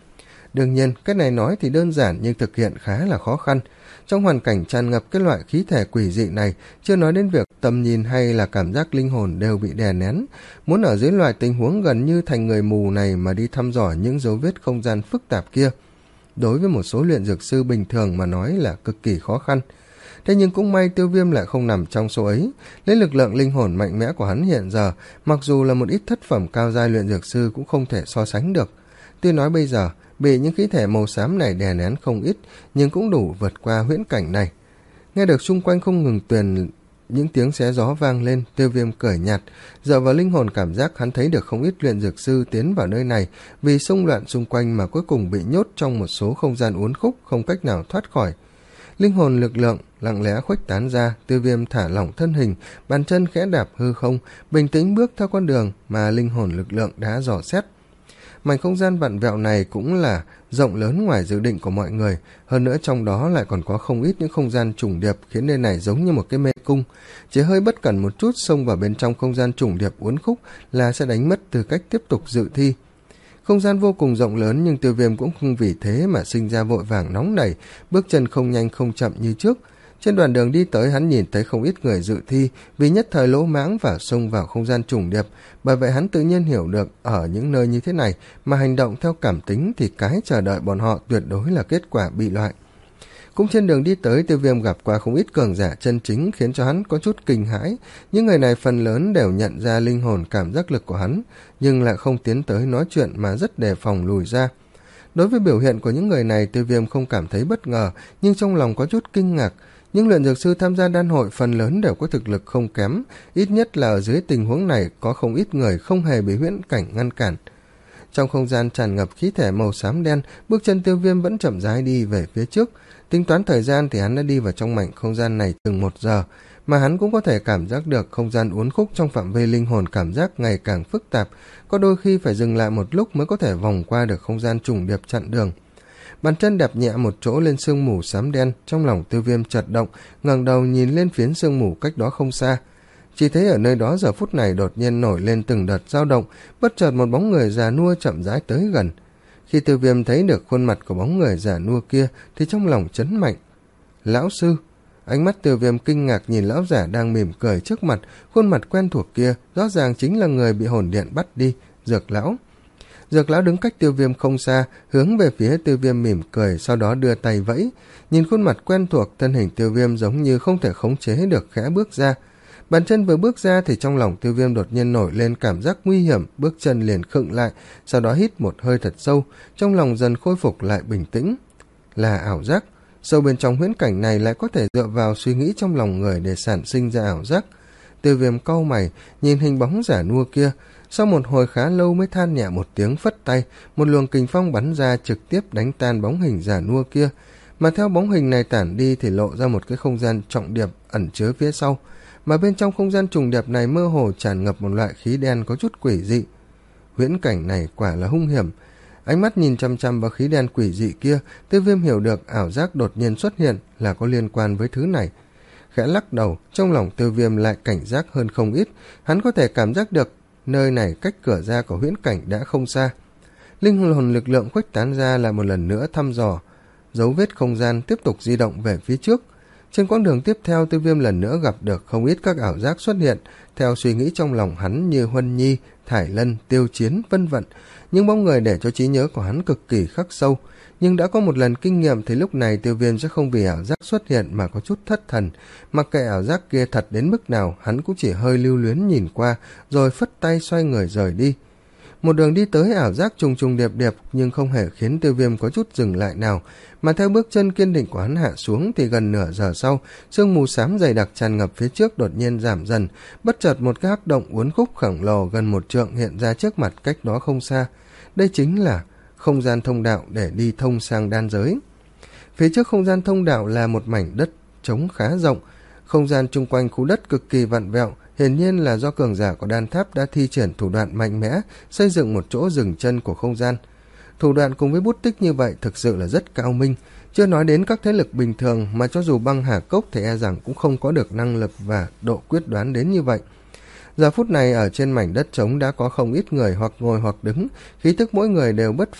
Đương nhiên, cái này nói thì đơn giản nhưng thực hiện khá là khó khăn. Trong hoàn cảnh tràn ngập cái loại khí thể quỷ dị này, chưa nói đến việc tầm nhìn hay là cảm giác linh hồn đều bị đè nén. Muốn ở dưới loại tình huống gần như thành người mù này mà đi thăm dò những dấu vết không gian phức tạp kia, đối với một số luyện dược sư bình thường mà nói là cực kỳ khó khăn. Thế nhưng cũng may Tiêu Viêm lại không nằm trong số ấy. Lấy lực lượng linh hồn mạnh mẽ của hắn hiện giờ, mặc dù là một ít thất phẩm cao giai luyện dược sư cũng không thể so sánh được. Tuy nói bây giờ bị những khí thể màu xám này đè nén không ít, nhưng cũng đủ vượt qua huyễn cảnh này. Nghe được xung quanh không ngừng tuyền những tiếng xé gió vang lên, Tiêu Viêm cười nhạt, dựa vào linh hồn cảm giác hắn thấy được không ít luyện dược sư tiến vào nơi này vì xung loạn xung quanh mà cuối cùng bị nhốt trong một số không gian uốn khúc không cách nào thoát khỏi. Linh hồn lực lượng lặng lẽ khuếch tán ra, Tiêu Viêm thả lỏng thân hình, bàn chân khẽ đạp hư không, bình tĩnh bước theo con đường mà linh hồn lực lượng đã dò xét. Mảnh không gian vặn vẹo này cũng là rộng lớn ngoài dự định của mọi người, hơn nữa trong đó lại còn có không ít những không gian trùng điệp khiến nơi này giống như một cái mê cung. Chỉ hơi bất cẩn một chút xông vào bên trong không gian trùng điệp uốn khúc là sẽ đánh mất tư cách tiếp tục dự thi. Không gian vô cùng rộng lớn nhưng Tiêu Viêm cũng không vì thế mà sinh ra vội vàng nóng nảy, bước chân không nhanh không chậm như trước. Trên đoạn đường đi tới hắn nhìn thấy không ít người dự thi vì nhất thời lỗ mãng và xông vào không gian trùng điệp, bởi vậy hắn tự nhiên hiểu được ở những nơi như thế này mà hành động theo cảm tính thì cái chờ đợi bọn họ tuyệt đối là kết quả bị loại. Cũng trên đường đi tới, Tiêu Viêm gặp qua không ít cường giả chân chính khiến cho hắn có chút kinh hãi. Những người này phần lớn đều nhận ra linh hồn cảm giác lực của hắn, nhưng lại không tiến tới nói chuyện mà rất đề phòng lùi ra. Đối với biểu hiện của những người này, Tiêu Viêm không cảm thấy bất ngờ, nhưng trong lòng có chút kinh ngạc. Những luyện dược sư tham gia đan hội phần lớn đều có thực lực không kém, ít nhất là ở dưới tình huống này có không ít người không hề bị huyễn cảnh ngăn cản. Trong không gian tràn ngập khí thể màu xám đen, bước chân Tiêu Viêm vẫn chậm rãi đi về phía trước. Tính toán thời gian thì hắn đã đi vào trong mảnh không gian này chừng một giờ, mà hắn cũng có thể cảm giác được không gian uốn khúc trong phạm vi linh hồn cảm giác ngày càng phức tạp, có đôi khi phải dừng lại một lúc mới có thể vòng qua được không gian trùng điệp chặn đường. Bàn chân đạp nhẹ một chỗ lên sương mù xám đen, trong lòng Tiêu Viêm chợt động, ngẩng đầu nhìn lên phiến sương mù cách đó không xa. Chỉ thấy ở nơi đó giờ phút này đột nhiên nổi lên từng đợt dao động, bất chợt một bóng người già nua chậm rãi tới gần. Khi Tiêu Viêm thấy được khuôn mặt của bóng người già nua kia thì trong lòng chấn mạnh. Lão sư! Ánh mắt Tiêu Viêm kinh ngạc nhìn lão giả đang mỉm cười trước mặt, khuôn mặt quen thuộc kia rõ ràng chính là người bị hồn điện bắt đi, Dược lão. Dược lão đứng cách Tiêu Viêm không xa, hướng về phía Tiêu Viêm mỉm cười, sau đó đưa tay vẫy. Nhìn khuôn mặt quen thuộc, thân hình Tiêu Viêm giống như không thể khống chế được khẽ bước ra. Bàn chân vừa bước ra thì trong lòng Tiêu Viêm đột nhiên nổi lên cảm giác nguy hiểm, bước chân liền khựng lại, sau đó hít một hơi thật sâu, trong lòng dần khôi phục lại bình tĩnh. Là ảo giác, sâu bên trong huyễn cảnh này lại có thể dựa vào suy nghĩ trong lòng người để sản sinh ra ảo giác. Tiêu Viêm cau mày, nhìn hình bóng giả nua kia, sau một hồi khá lâu mới than nhẹ một tiếng phất tay, một luồng kình phong bắn ra trực tiếp đánh tan bóng hình giả nua kia, mà theo bóng hình này tản đi thì lộ ra một cái không gian trọng điệp ẩn chứa phía sau, mà bên trong không gian trùng điệp này mơ hồ tràn ngập một loại khí đen có chút quỷ dị. Huyễn cảnh này quả là hung hiểm. Ánh mắt nhìn chăm chăm vào khí đen quỷ dị kia, Tiêu Viêm hiểu được ảo giác đột nhiên xuất hiện là có liên quan với thứ này. Khẽ lắc đầu, trong lòng Tiêu Viêm lại cảnh giác hơn không ít, hắn có thể cảm giác được nơi này cách cửa ra của huyễn cảnh đã không xa. Linh hồn lực lượng khuếch tán ra là một lần nữa thăm dò dấu vết không gian, tiếp tục di động về phía trước. Trên quãng đường tiếp theo, Tiêu Viêm lần nữa gặp được không ít các ảo giác xuất hiện, theo suy nghĩ trong lòng hắn như Huân Nhi, Thải Lân, Tiêu Chiến, vân vân. Những bóng người để cho trí nhớ của hắn cực kỳ khắc sâu, nhưng đã có một lần kinh nghiệm thì lúc này Tiêu Viêm sẽ không vì ảo giác xuất hiện mà có chút thất thần. Mặc kệ ảo giác kia thật đến mức nào, hắn cũng chỉ hơi lưu luyến nhìn qua, rồi phất tay xoay người rời đi. Một đường đi tới, ảo giác trùng trùng điệp điệp nhưng không hề khiến Tiêu Viêm có chút dừng lại nào, mà theo bước chân kiên định của hắn hạ xuống thì gần nửa giờ sau, sương mù xám dày đặc tràn ngập phía trước đột nhiên giảm dần, bất chợt một cái hắc động uốn khúc khổng lồ gần một trượng hiện ra trước mặt cách đó không xa. Đây chính là không gian thông đạo để đi thông sang đan giới. Phía trước không gian thông đạo là một mảnh đất trống khá rộng, không gian chung quanh khu đất cực kỳ vặn vẹo, hiển nhiên là do cường giả của đan tháp đã thi triển thủ đoạn mạnh mẽ, xây dựng một chỗ dừng chân của không gian. Thủ đoạn cùng với bút tích như vậy thực sự là rất cao minh, chưa nói đến các thế lực bình thường mà cho dù băng hà cốc thì e rằng cũng không có được năng lực và độ quyết đoán đến như vậy. Giờ phút này ở trên mảnh đất trống đã có không ít người hoặc ngồi hoặc đứng, khí tức mỗi người đều bất phàm,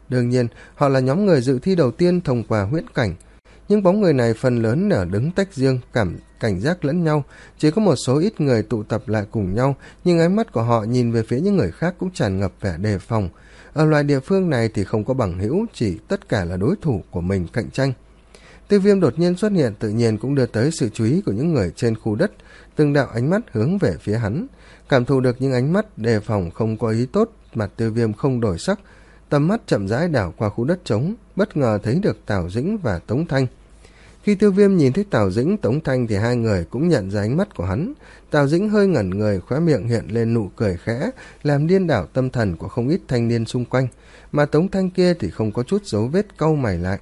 Đương nhiên, họ là nhóm người dự thi đầu tiên thông qua huyễn cảnh. Những bóng người này phần lớn ở đứng tách riêng, cảm cảnh giác lẫn nhau, chỉ có một số ít người tụ tập lại cùng nhau, nhưng ánh mắt của họ nhìn về phía những người khác cũng tràn ngập vẻ đề phòng. Ở loại địa phương này thì không có bằng hữu, chỉ tất cả là đối thủ của mình cạnh tranh. Tiêu Viêm đột nhiên xuất hiện tự nhiên cũng đưa tới sự chú ý của những người trên khu đất, từng đạo ánh mắt hướng về phía hắn. Cảm thụ được những ánh mắt đề phòng không có ý tốt, mặt Tiêu Viêm không đổi sắc, tầm mắt chậm rãi đảo qua khu đất trống, bất ngờ thấy được Tào Dĩnh và Tống Thanh. Khi Tiêu Viêm nhìn thấy Tào Dĩnh, Tống Thanh thì hai người cũng nhận ra ánh mắt của hắn. Tào Dĩnh hơi ngẩn người, khóe miệng hiện lên nụ cười khẽ, làm điên đảo tâm thần của không ít thanh niên xung quanh, mà Tống Thanh kia thì không có chút dấu vết cau mày lại.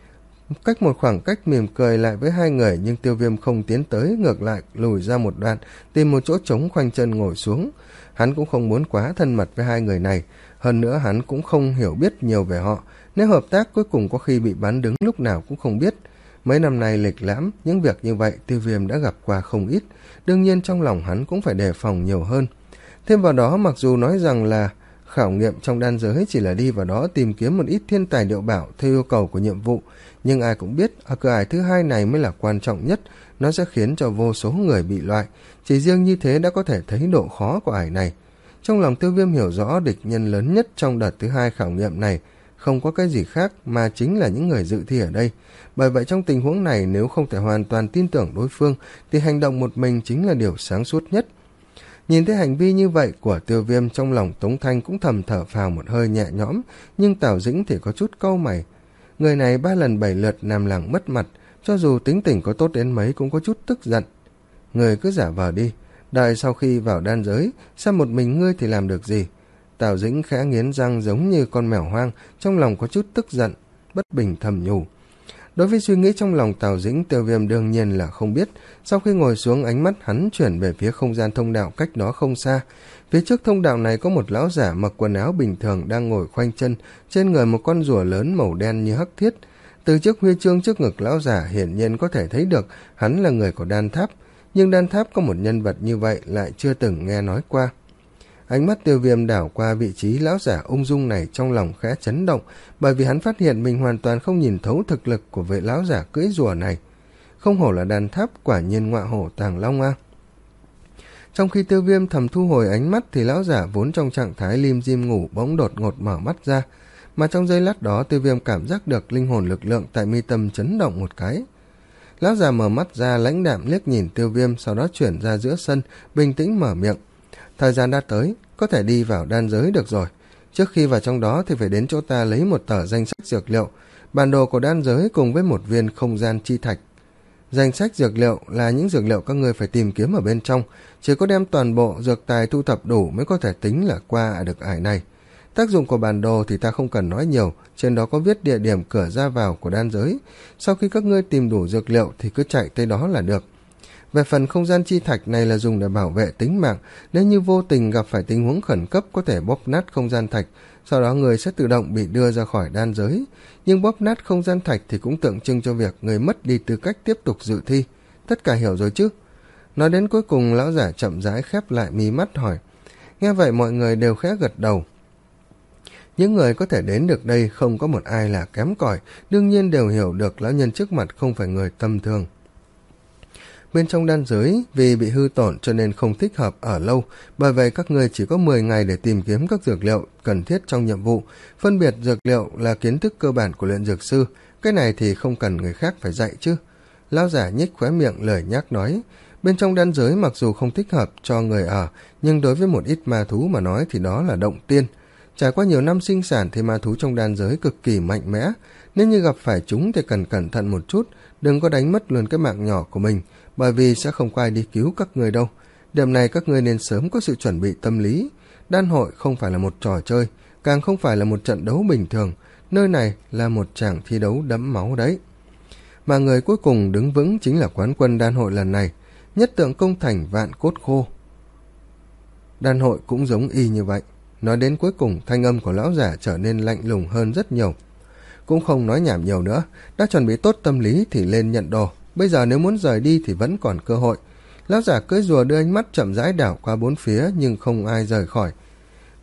Cách một khoảng cách mỉm cười lại với hai người, nhưng Tiêu Viêm không tiến tới, ngược lại lùi ra một đoạn, tìm một chỗ trống khoanh chân ngồi xuống. Hắn cũng không muốn quá thân mật với hai người này, hơn nữa hắn cũng không hiểu biết nhiều về họ, nếu hợp tác cuối cùng có khi bị bắn đứng lúc nào cũng không biết. Mấy năm nay lịch lãm, những việc như vậy Tiêu Viêm đã gặp qua không ít, đương nhiên trong lòng hắn cũng phải đề phòng nhiều hơn. Thêm vào đó, mặc dù nói rằng là khảo nghiệm trong đan giới chỉ là đi vào đó tìm kiếm một ít thiên tài địa bảo theo yêu cầu của nhiệm vụ, nhưng ai cũng biết ở cửa ải thứ hai này mới là quan trọng nhất, nó sẽ khiến cho vô số người bị loại, chỉ riêng như thế đã có thể thấy độ khó của ải này. Trong lòng Tiêu Viêm hiểu rõ địch nhân lớn nhất trong đợt thứ hai khảo nghiệm này không có cái gì khác mà chính là những người dự thi ở đây. Bởi vậy trong tình huống này, nếu không thể hoàn toàn tin tưởng đối phương thì hành động một mình chính là điều sáng suốt nhất. Nhìn thấy hành vi như vậy của Tiêu Viêm, trong lòng Tống Thanh cũng thầm thở phào một hơi nhẹ nhõm, nhưng Tào Dĩnh thì có chút cau mày. Người này ba lần bảy lượt làm làng mất mặt, cho dù tính tình có tốt đến mấy cũng có chút tức giận. Người cứ giả vờ đi, đợi sau khi vào đan giới, xem một mình ngươi thì làm được gì. Tào Dĩnh khẽ nghiến răng giống như con mèo hoang, trong lòng có chút tức giận, bất bình thầm nhủ. Đối với suy nghĩ trong lòng Tào Dĩnh, Tiêu Viêm đương nhiên là không biết. Sau khi ngồi xuống, ánh mắt hắn chuyển về phía không gian thông đạo cách đó không xa. Phía trước thông đạo này có một lão giả mặc quần áo bình thường đang ngồi khoanh chân, trên người một con rùa lớn màu đen như hắc thiết. Từ chiếc huy chương trước ngực lão giả hiển nhiên có thể thấy được hắn là người của đan tháp, nhưng đan tháp có một nhân vật như vậy lại chưa từng nghe nói qua. Ánh mắt Tiêu Viêm đảo qua vị trí lão giả ung dung này, trong lòng khẽ chấn động, bởi vì hắn phát hiện mình hoàn toàn không nhìn thấu thực lực của vị lão giả cưỡi rùa này. Không hổ là đan tháp, quả nhiên ngọa hổ tàng long a. Trong khi Tiêu Viêm thầm thu hồi ánh mắt thì lão giả vốn trong trạng thái lim dim ngủ bỗng đột ngột mở mắt ra, mà trong giây lát đó Tiêu Viêm cảm giác được linh hồn lực lượng tại mi tâm chấn động một cái. Lão già mở mắt ra, lãnh đạm liếc nhìn Tiêu Viêm, sau đó chuyển ra giữa sân, bình tĩnh mở miệng. Thời gian đã tới, có thể đi vào đan giới được rồi. Trước khi vào trong đó thì phải đến chỗ ta lấy một tờ danh sách dược liệu, bản đồ của đan giới cùng với một viên không gian chi thạch. Danh sách dược liệu là những dược liệu các ngươi phải tìm kiếm ở bên trong, chỉ có đem toàn bộ dược tài thu thập đủ mới có thể tính là qua được ải này. Tác dụng của bản đồ thì ta không cần nói nhiều, trên đó có viết địa điểm cửa ra vào của đan giới. Sau khi các ngươi tìm đủ dược liệu thì cứ chạy tới đó là được. Về phần không gian chi thạch này là dùng để bảo vệ tính mạng, nếu như vô tình gặp phải tình huống khẩn cấp có thể bóp nát không gian thạch, sau đó người sẽ tự động bị đưa ra khỏi đan giới. Nhưng bóp nát không gian thạch thì cũng tượng trưng cho việc người mất đi tư cách tiếp tục dự thi. Tất cả hiểu rồi chứ? Nói đến cuối cùng, lão giả chậm rãi khép lại mí mắt hỏi. Nghe vậy mọi người đều khẽ gật đầu. Những người có thể đến được đây không có một ai là kém cỏi, đương nhiên đều hiểu được lão nhân trước mặt không phải người tầm thường. Bên trong đan giới, vì bị hư tổn cho nên không thích hợp ở lâu, bởi vậy các người chỉ có mười ngày để tìm kiếm các dược liệu cần thiết trong nhiệm vụ. Phân biệt dược liệu là kiến thức cơ bản của luyện dược sư, cái này thì không cần người khác phải dạy chứ. Lão giả nhếch khóe miệng lời nhắc nói, bên trong đan giới mặc dù không thích hợp cho người ở, nhưng đối với một ít ma thú mà nói thì đó là động tiên. Trải qua nhiều năm sinh sản thì ma thú trong đan giới cực kỳ mạnh mẽ, nếu như gặp phải chúng thì cần cẩn thận một chút, đừng có đánh mất luôn cái mạng nhỏ của mình, bởi vì sẽ không có ai đi cứu các người đâu. Điểm này các ngươi nên sớm có sự chuẩn bị tâm lý. Đan hội không phải là một trò chơi, càng không phải là một trận đấu bình thường, nơi này là một tràng thi đấu đẫm máu đấy. Mà người cuối cùng đứng vững chính là quán quân đan hội lần này, nhất tượng công thành vạn cốt khô. Đan hội cũng giống y như vậy. Nói đến cuối cùng, thanh âm của lão giả trở nên lạnh lùng hơn rất nhiều. Cũng không nói nhảm nhiều nữa, đã chuẩn bị tốt tâm lý thì lên nhận đồ. Bây giờ nếu muốn rời đi thì vẫn còn cơ hội. Lão giả cưỡi rùa đưa ánh mắt chậm rãi đảo qua bốn phía nhưng không ai rời khỏi.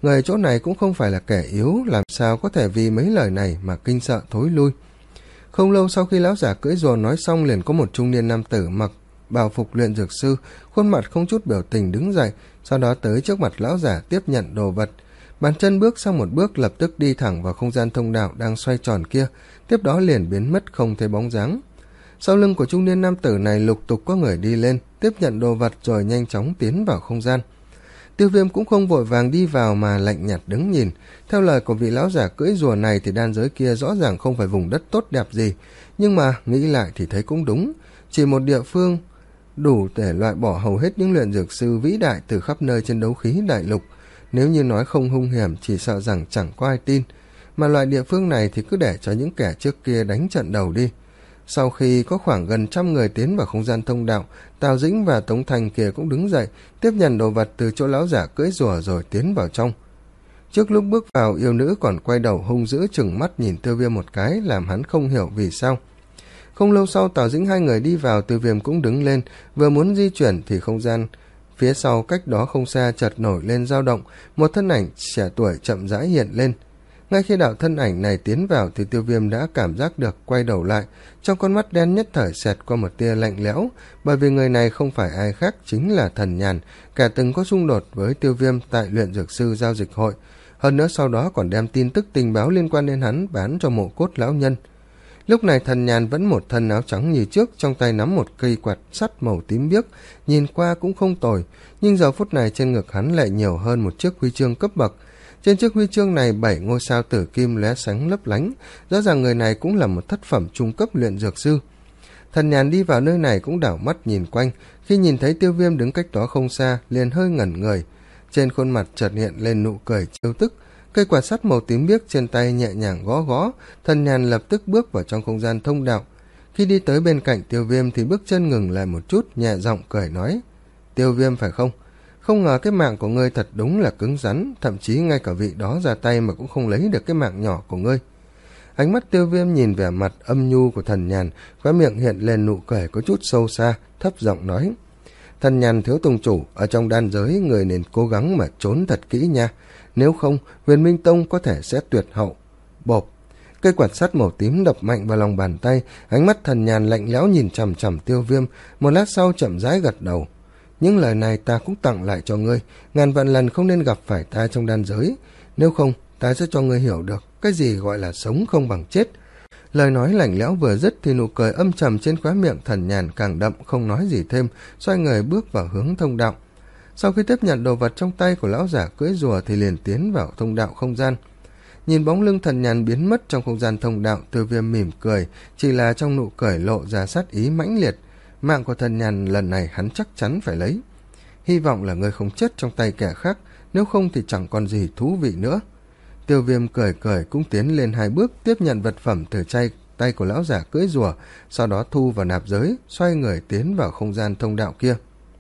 Người chỗ này cũng không phải là kẻ yếu, làm sao có thể vì mấy lời này mà kinh sợ thối lui. Không lâu sau khi lão giả cưỡi rùa nói xong, liền có một trung niên nam tử mặc bào phục luyện dược sư, khuôn mặt không chút biểu tình đứng dậy, sau đó tới trước mặt lão giả tiếp nhận đồ vật. Bàn chân bước sang một bước, lập tức đi thẳng vào không gian thông đạo đang xoay tròn kia, tiếp đó liền biến mất không thấy bóng dáng. Sau lưng của trung niên nam tử này lục tục có người đi lên, tiếp nhận đồ vật rồi nhanh chóng tiến vào không gian. Tiêu Viêm cũng không vội vàng đi vào mà lạnh nhạt đứng nhìn. Theo lời của vị lão giả cưỡi rùa này thì đan giới kia rõ ràng không phải vùng đất tốt đẹp gì, nhưng mà nghĩ lại thì thấy cũng đúng. Chỉ một địa phương đủ để loại bỏ hầu hết những luyện dược sư vĩ đại từ khắp nơi trên đấu khí đại lục. Nếu như nói không hung hiểm chỉ sợ rằng chẳng có ai tin, mà loại địa phương này thì cứ để cho những kẻ trước kia đánh trận đầu đi. Sau khi có khoảng gần trăm người tiến vào không gian thông đạo, Tào Dĩnh và Tống Thành kia cũng đứng dậy, tiếp nhận đồ vật từ chỗ lão giả cưỡi rùa rồi tiến vào trong. Trước lúc bước vào, yêu nữ còn quay đầu hung dữ chừng mắt nhìn Tiêu Viêm một cái, làm hắn không hiểu vì sao. Không lâu sau, Tào Dĩnh hai người đi vào, Tiêu Viêm cũng đứng lên, vừa muốn di chuyển thì không gian phía sau cách đó không xa chợt nổi lên dao động, một thân ảnh trẻ tuổi chậm rãi hiện lên. Ngay khi đạo thân ảnh này tiến vào thì Tiêu Viêm đã cảm giác được, quay đầu lại, trong con mắt đen nhất thời xẹt qua một tia lạnh lẽo, bởi vì người này không phải ai khác chính là Thần Nhàn, kẻ từng có xung đột với Tiêu Viêm tại luyện dược sư giao dịch hội, hơn nữa sau đó còn đem tin tức tình báo liên quan đến hắn bán cho Mộ Cốt lão nhân. Lúc này Thần Nhàn vẫn một thân áo trắng như trước, trong tay nắm một cây quạt sắt màu tím biếc, nhìn qua cũng không tồi, nhưng giờ phút này trên ngực hắn lại nhiều hơn một chiếc huy chương cấp bậc. Trên chiếc huy chương này bảy ngôi sao tử kim lóe sáng lấp lánh, rõ ràng người này cũng là một thất phẩm trung cấp luyện dược sư. Thần Nhàn đi vào nơi này cũng đảo mắt nhìn quanh, khi nhìn thấy Tiêu Viêm đứng cách đó không xa, liền hơi ngẩn người, trên khuôn mặt chợt hiện lên nụ cười trêu tức. Cây quạt sắt màu tím biếc trên tay nhẹ nhàng gõ gõ, Thần Nhàn lập tức bước vào trong không gian thông đạo. Khi đi tới bên cạnh Tiêu Viêm thì bước chân ngừng lại một chút, nhẹ giọng cười nói: Tiêu Viêm phải không? Không ngờ cái mạng của ngươi thật đúng là cứng rắn, thậm chí ngay cả vị đó ra tay mà cũng không lấy được cái mạng nhỏ của ngươi. Ánh mắt Tiêu Viêm nhìn vẻ mặt âm nhu của Thần Nhàn, khóe miệng hiện lên nụ cười có chút sâu xa, thấp giọng nói: Thần Nhàn thiếu tông chủ, ở trong đan giới người nên cố gắng mà trốn thật kỹ nha, nếu không Huyền Minh Tông có thể sẽ tuyệt hậu. Bộp, cây quạt sắt màu tím đập mạnh vào lòng bàn tay, ánh mắt Thần Nhàn lạnh lẽo nhìn chằm chằm Tiêu Viêm, một lát sau chậm rãi gật đầu: Những lời này ta cũng tặng lại cho ngươi, ngàn vạn lần không nên gặp phải ta trong đan giới, nếu không ta sẽ cho ngươi hiểu được cái gì gọi là sống không bằng chết. Lời nói lạnh lẽo vừa dứt thì nụ cười âm trầm trên khóe miệng Thần Nhàn càng đậm, không nói gì thêm, xoay người bước vào hướng thông đạo. Sau khi tiếp nhận đồ vật trong tay của lão giả cưỡi rùa thì liền tiến vào thông đạo không gian. Nhìn bóng lưng Thần Nhàn biến mất trong không gian thông đạo, Tiêu Viêm mỉm cười, chỉ là trong nụ cười lộ ra sát ý mãnh liệt. Mạng của Thần Nhàn lần này hắn chắc chắn phải lấy. Hy vọng là ngươi không chết trong tay kẻ khác, nếu không thì chẳng còn gì thú vị nữa. Tiêu Viêm cười cười cũng tiến lên hai bước, tiếp nhận vật phẩm từ tay tay của lão giả cưỡi rùa, sau đó thu vào nạp giới, xoay người tiến vào không gian thông đạo kia.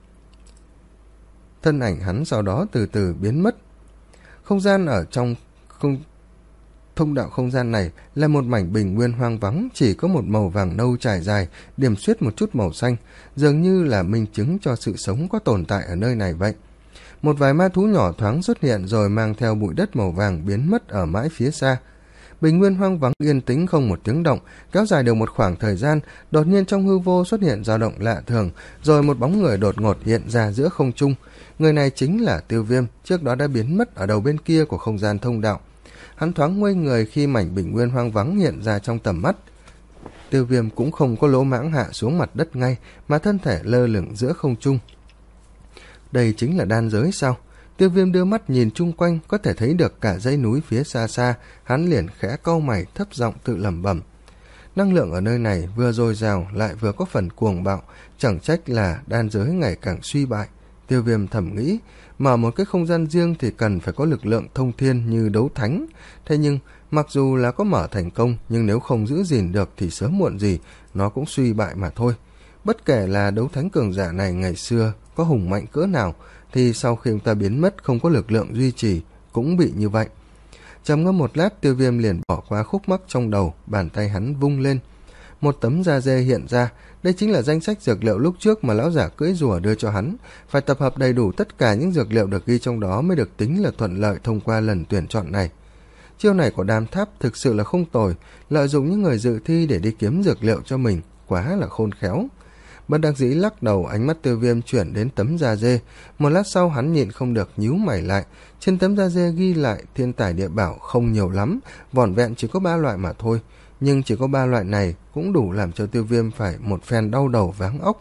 Thân ảnh hắn sau đó từ từ biến mất. Không gian ở trong không thông đạo không gian này là một mảnh bình nguyên hoang vắng, chỉ có một màu vàng nâu trải dài, điểm xuyết một chút màu xanh, dường như là minh chứng cho sự sống có tồn tại ở nơi này vậy. Một vài ma thú nhỏ thoáng xuất hiện rồi mang theo bụi đất màu vàng biến mất ở mãi phía xa. Bình nguyên hoang vắng yên tĩnh không một tiếng động, kéo dài được một khoảng thời gian, đột nhiên trong hư vô xuất hiện dao động lạ thường, rồi một bóng người đột ngột hiện ra giữa không trung. Người này chính là Tiêu Viêm, trước đó đã biến mất ở đầu bên kia của không gian thông đạo. Hắn thoáng ngây người khi mảnh bình nguyên hoang vắng hiện ra trong tầm mắt. Tiêu Viêm cũng không có lỗ mãng hạ xuống mặt đất ngay, mà thân thể lơ lửng giữa không trung. Đây chính là đan giới sao? Tiêu Viêm đưa mắt nhìn chung quanh, có thể thấy được cả dãy núi phía xa xa, hắn liền khẽ cau mày thấp giọng tự lẩm bẩm. Năng lượng ở nơi này vừa dồi dào lại vừa có phần cuồng bạo, chẳng trách là đan giới ngày càng suy bại. Tiêu Viêm thầm nghĩ, mở một cái không gian riêng thì cần phải có lực lượng thông thiên như đấu thánh. Thế nhưng, mặc dù là có mở thành công, nhưng nếu không giữ gìn được thì sớm muộn gì, nó cũng suy bại mà thôi. Bất kể là đấu thánh cường giả này ngày xưa có hùng mạnh cỡ nào, thì sau khi ông ta biến mất không có lực lượng duy trì, cũng bị như vậy. Trầm ngâm một lát, Tiêu Viêm liền bỏ qua khúc mắc trong đầu, bàn tay hắn vung lên. một tấm da dê hiện ra. Đây chính là danh sách dược liệu lúc trước mà lão giả cưỡi rùa đưa cho hắn. Phải tập hợp đầy đủ tất cả những dược liệu được ghi trong đó mới được tính là thuận lợi thông qua lần tuyển chọn này. Chiêu này của Đàm Tháp thực sự là không tồi, lợi dụng những người dự thi để đi kiếm dược liệu cho mình, quá là khôn khéo. Bất đắc dĩ lắc đầu, ánh mắt Tiêu Viêm chuyển đến tấm da dê. Một lát sau hắn nhịn không được nhíu mày lại. Trên tấm da dê ghi lại thiên tài địa bảo không nhiều lắm, vỏn vẹn chỉ có ba loại mà thôi. Nhưng chỉ có ba loại này cũng đủ làm cho Tiêu Viêm phải một phen đau đầu váng óc.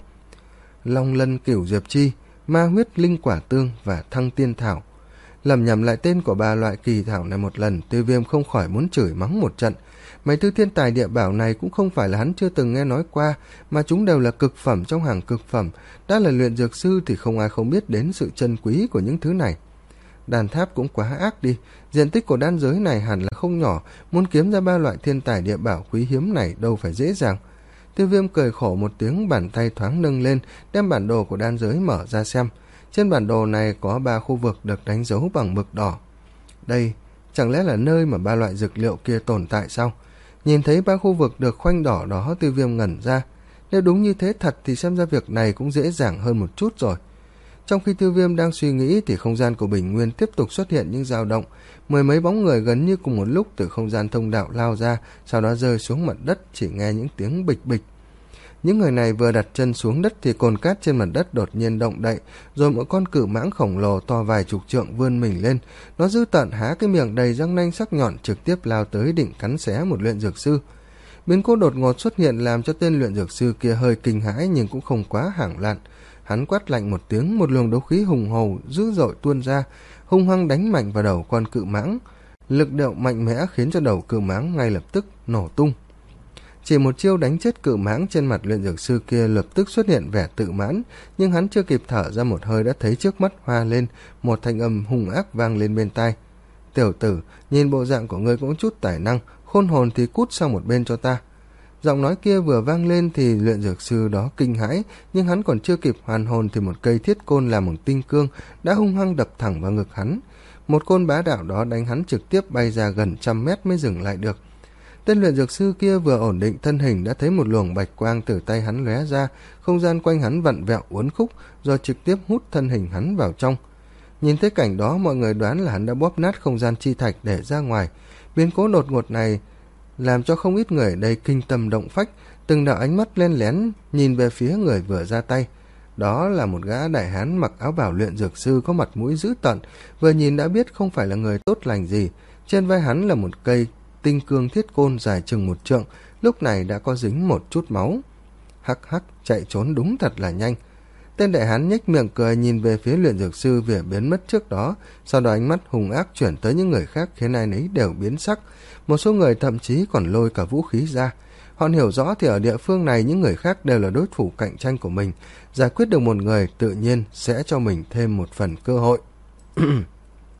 Long lân cửu diệp chi, ma huyết linh quả tương và thăng tiên thảo. Lầm nhầm lại tên của ba loại kỳ thảo này một lần, Tiêu Viêm không khỏi muốn chửi mắng một trận. Mấy thứ thiên tài địa bảo này cũng không phải là hắn chưa từng nghe nói qua, mà chúng đều là cực phẩm trong hàng cực phẩm. Đã là luyện dược sư thì không ai không biết đến sự chân quý của những thứ này. Đàn Tháp cũng quá ác đi, diện tích của đan giới này hẳn là không nhỏ, muốn kiếm ra ba loại thiên tài địa bảo quý hiếm này đâu phải dễ dàng. Tiêu Viêm cười khổ một tiếng, bàn tay thoáng nâng lên, đem bản đồ của đan giới mở ra xem. Trên bản đồ này có ba khu vực được đánh dấu bằng mực đỏ. Đây, chẳng lẽ là nơi mà ba loại dược liệu kia tồn tại sao? Nhìn thấy ba khu vực được khoanh đỏ đó, Tiêu Viêm ngẩn ra. Nếu đúng như thế thật thì xem ra việc này cũng dễ dàng hơn một chút rồi. Trong khi Tiêu Viêm đang suy nghĩ thì không gian của Bình Nguyên tiếp tục xuất hiện những dao động. Mười mấy bóng người gần như cùng một lúc từ không gian thông đạo lao ra, sau đó rơi xuống mặt đất, chỉ nghe những tiếng bịch bịch. Những người này vừa đặt chân xuống đất thì cồn cát trên mặt đất đột nhiên động đậy, rồi một con cự mãng khổng lồ to vài chục trượng vươn mình lên. Nó dữ tợn há cái miệng đầy răng nanh sắc nhọn, trực tiếp lao tới định cắn xé một luyện dược sư. Biến cố đột ngột xuất hiện làm cho tên luyện dược sư kia hơi kinh hãi nhưng cũng không quá hoảng loạn. Hắn quát lạnh một tiếng, một luồng đấu khí hùng hầu dữ dội tuôn ra, hung hăng đánh mạnh vào đầu con cự mãng. Lực đạo mạnh mẽ khiến cho đầu cự mãng ngay lập tức nổ tung. Chỉ một chiêu đánh chết cự mãng, trên mặt luyện dược sư kia lập tức xuất hiện vẻ tự mãn, nhưng hắn chưa kịp thở ra một hơi đã thấy trước mắt hoa lên, một thanh âm hung ác vang lên bên tai. Tiểu tử, nhìn bộ dạng của ngươi cũng chút tài năng, khôn hồn thì cút sang một bên cho ta. Giọng nói kia vừa vang lên thì luyện dược sư đó kinh hãi, nhưng hắn còn chưa kịp hoàn hồn thì một cây thiết côn làm bằng tinh cương đã hung hăng đập thẳng vào ngực hắn. Một côn bá đạo đó đánh hắn trực tiếp bay ra gần trăm mét mới dừng lại được. Tên luyện dược sư kia vừa ổn định thân hình đã thấy một luồng bạch quang từ tay hắn lóe ra, không gian quanh hắn vặn vẹo uốn khúc rồi trực tiếp hút thân hình hắn vào trong. Nhìn thấy cảnh đó, mọi người đoán là hắn đã bóp nát không gian chi thạch để ra ngoài. Biến cố đột ngột này làm cho không ít người ở đây kinh tâm động phách, từng đạo ánh mắt len lén nhìn về phía người vừa ra tay. Đó là một gã đại hán mặc áo bào luyện dược sư có mặt mũi dữ tợn, vừa nhìn đã biết không phải là người tốt lành gì. Trên vai hắn là một cây tinh cương thiết côn dài chừng một trượng, lúc này đã có dính một chút máu. Hắc hắc, chạy trốn đúng thật là nhanh. Tên đại hán nhếch miệng cười nhìn về phía luyện dược sư vừa biến mất trước đó, sau đó ánh mắt hung ác chuyển tới những người khác khiến ai nấy đều biến sắc. Một số người thậm chí còn lôi cả vũ khí ra. Họ hiểu rõ thì ở địa phương này những người khác đều là đối thủ cạnh tranh của mình, giải quyết được một người tự nhiên sẽ cho mình thêm một phần cơ hội.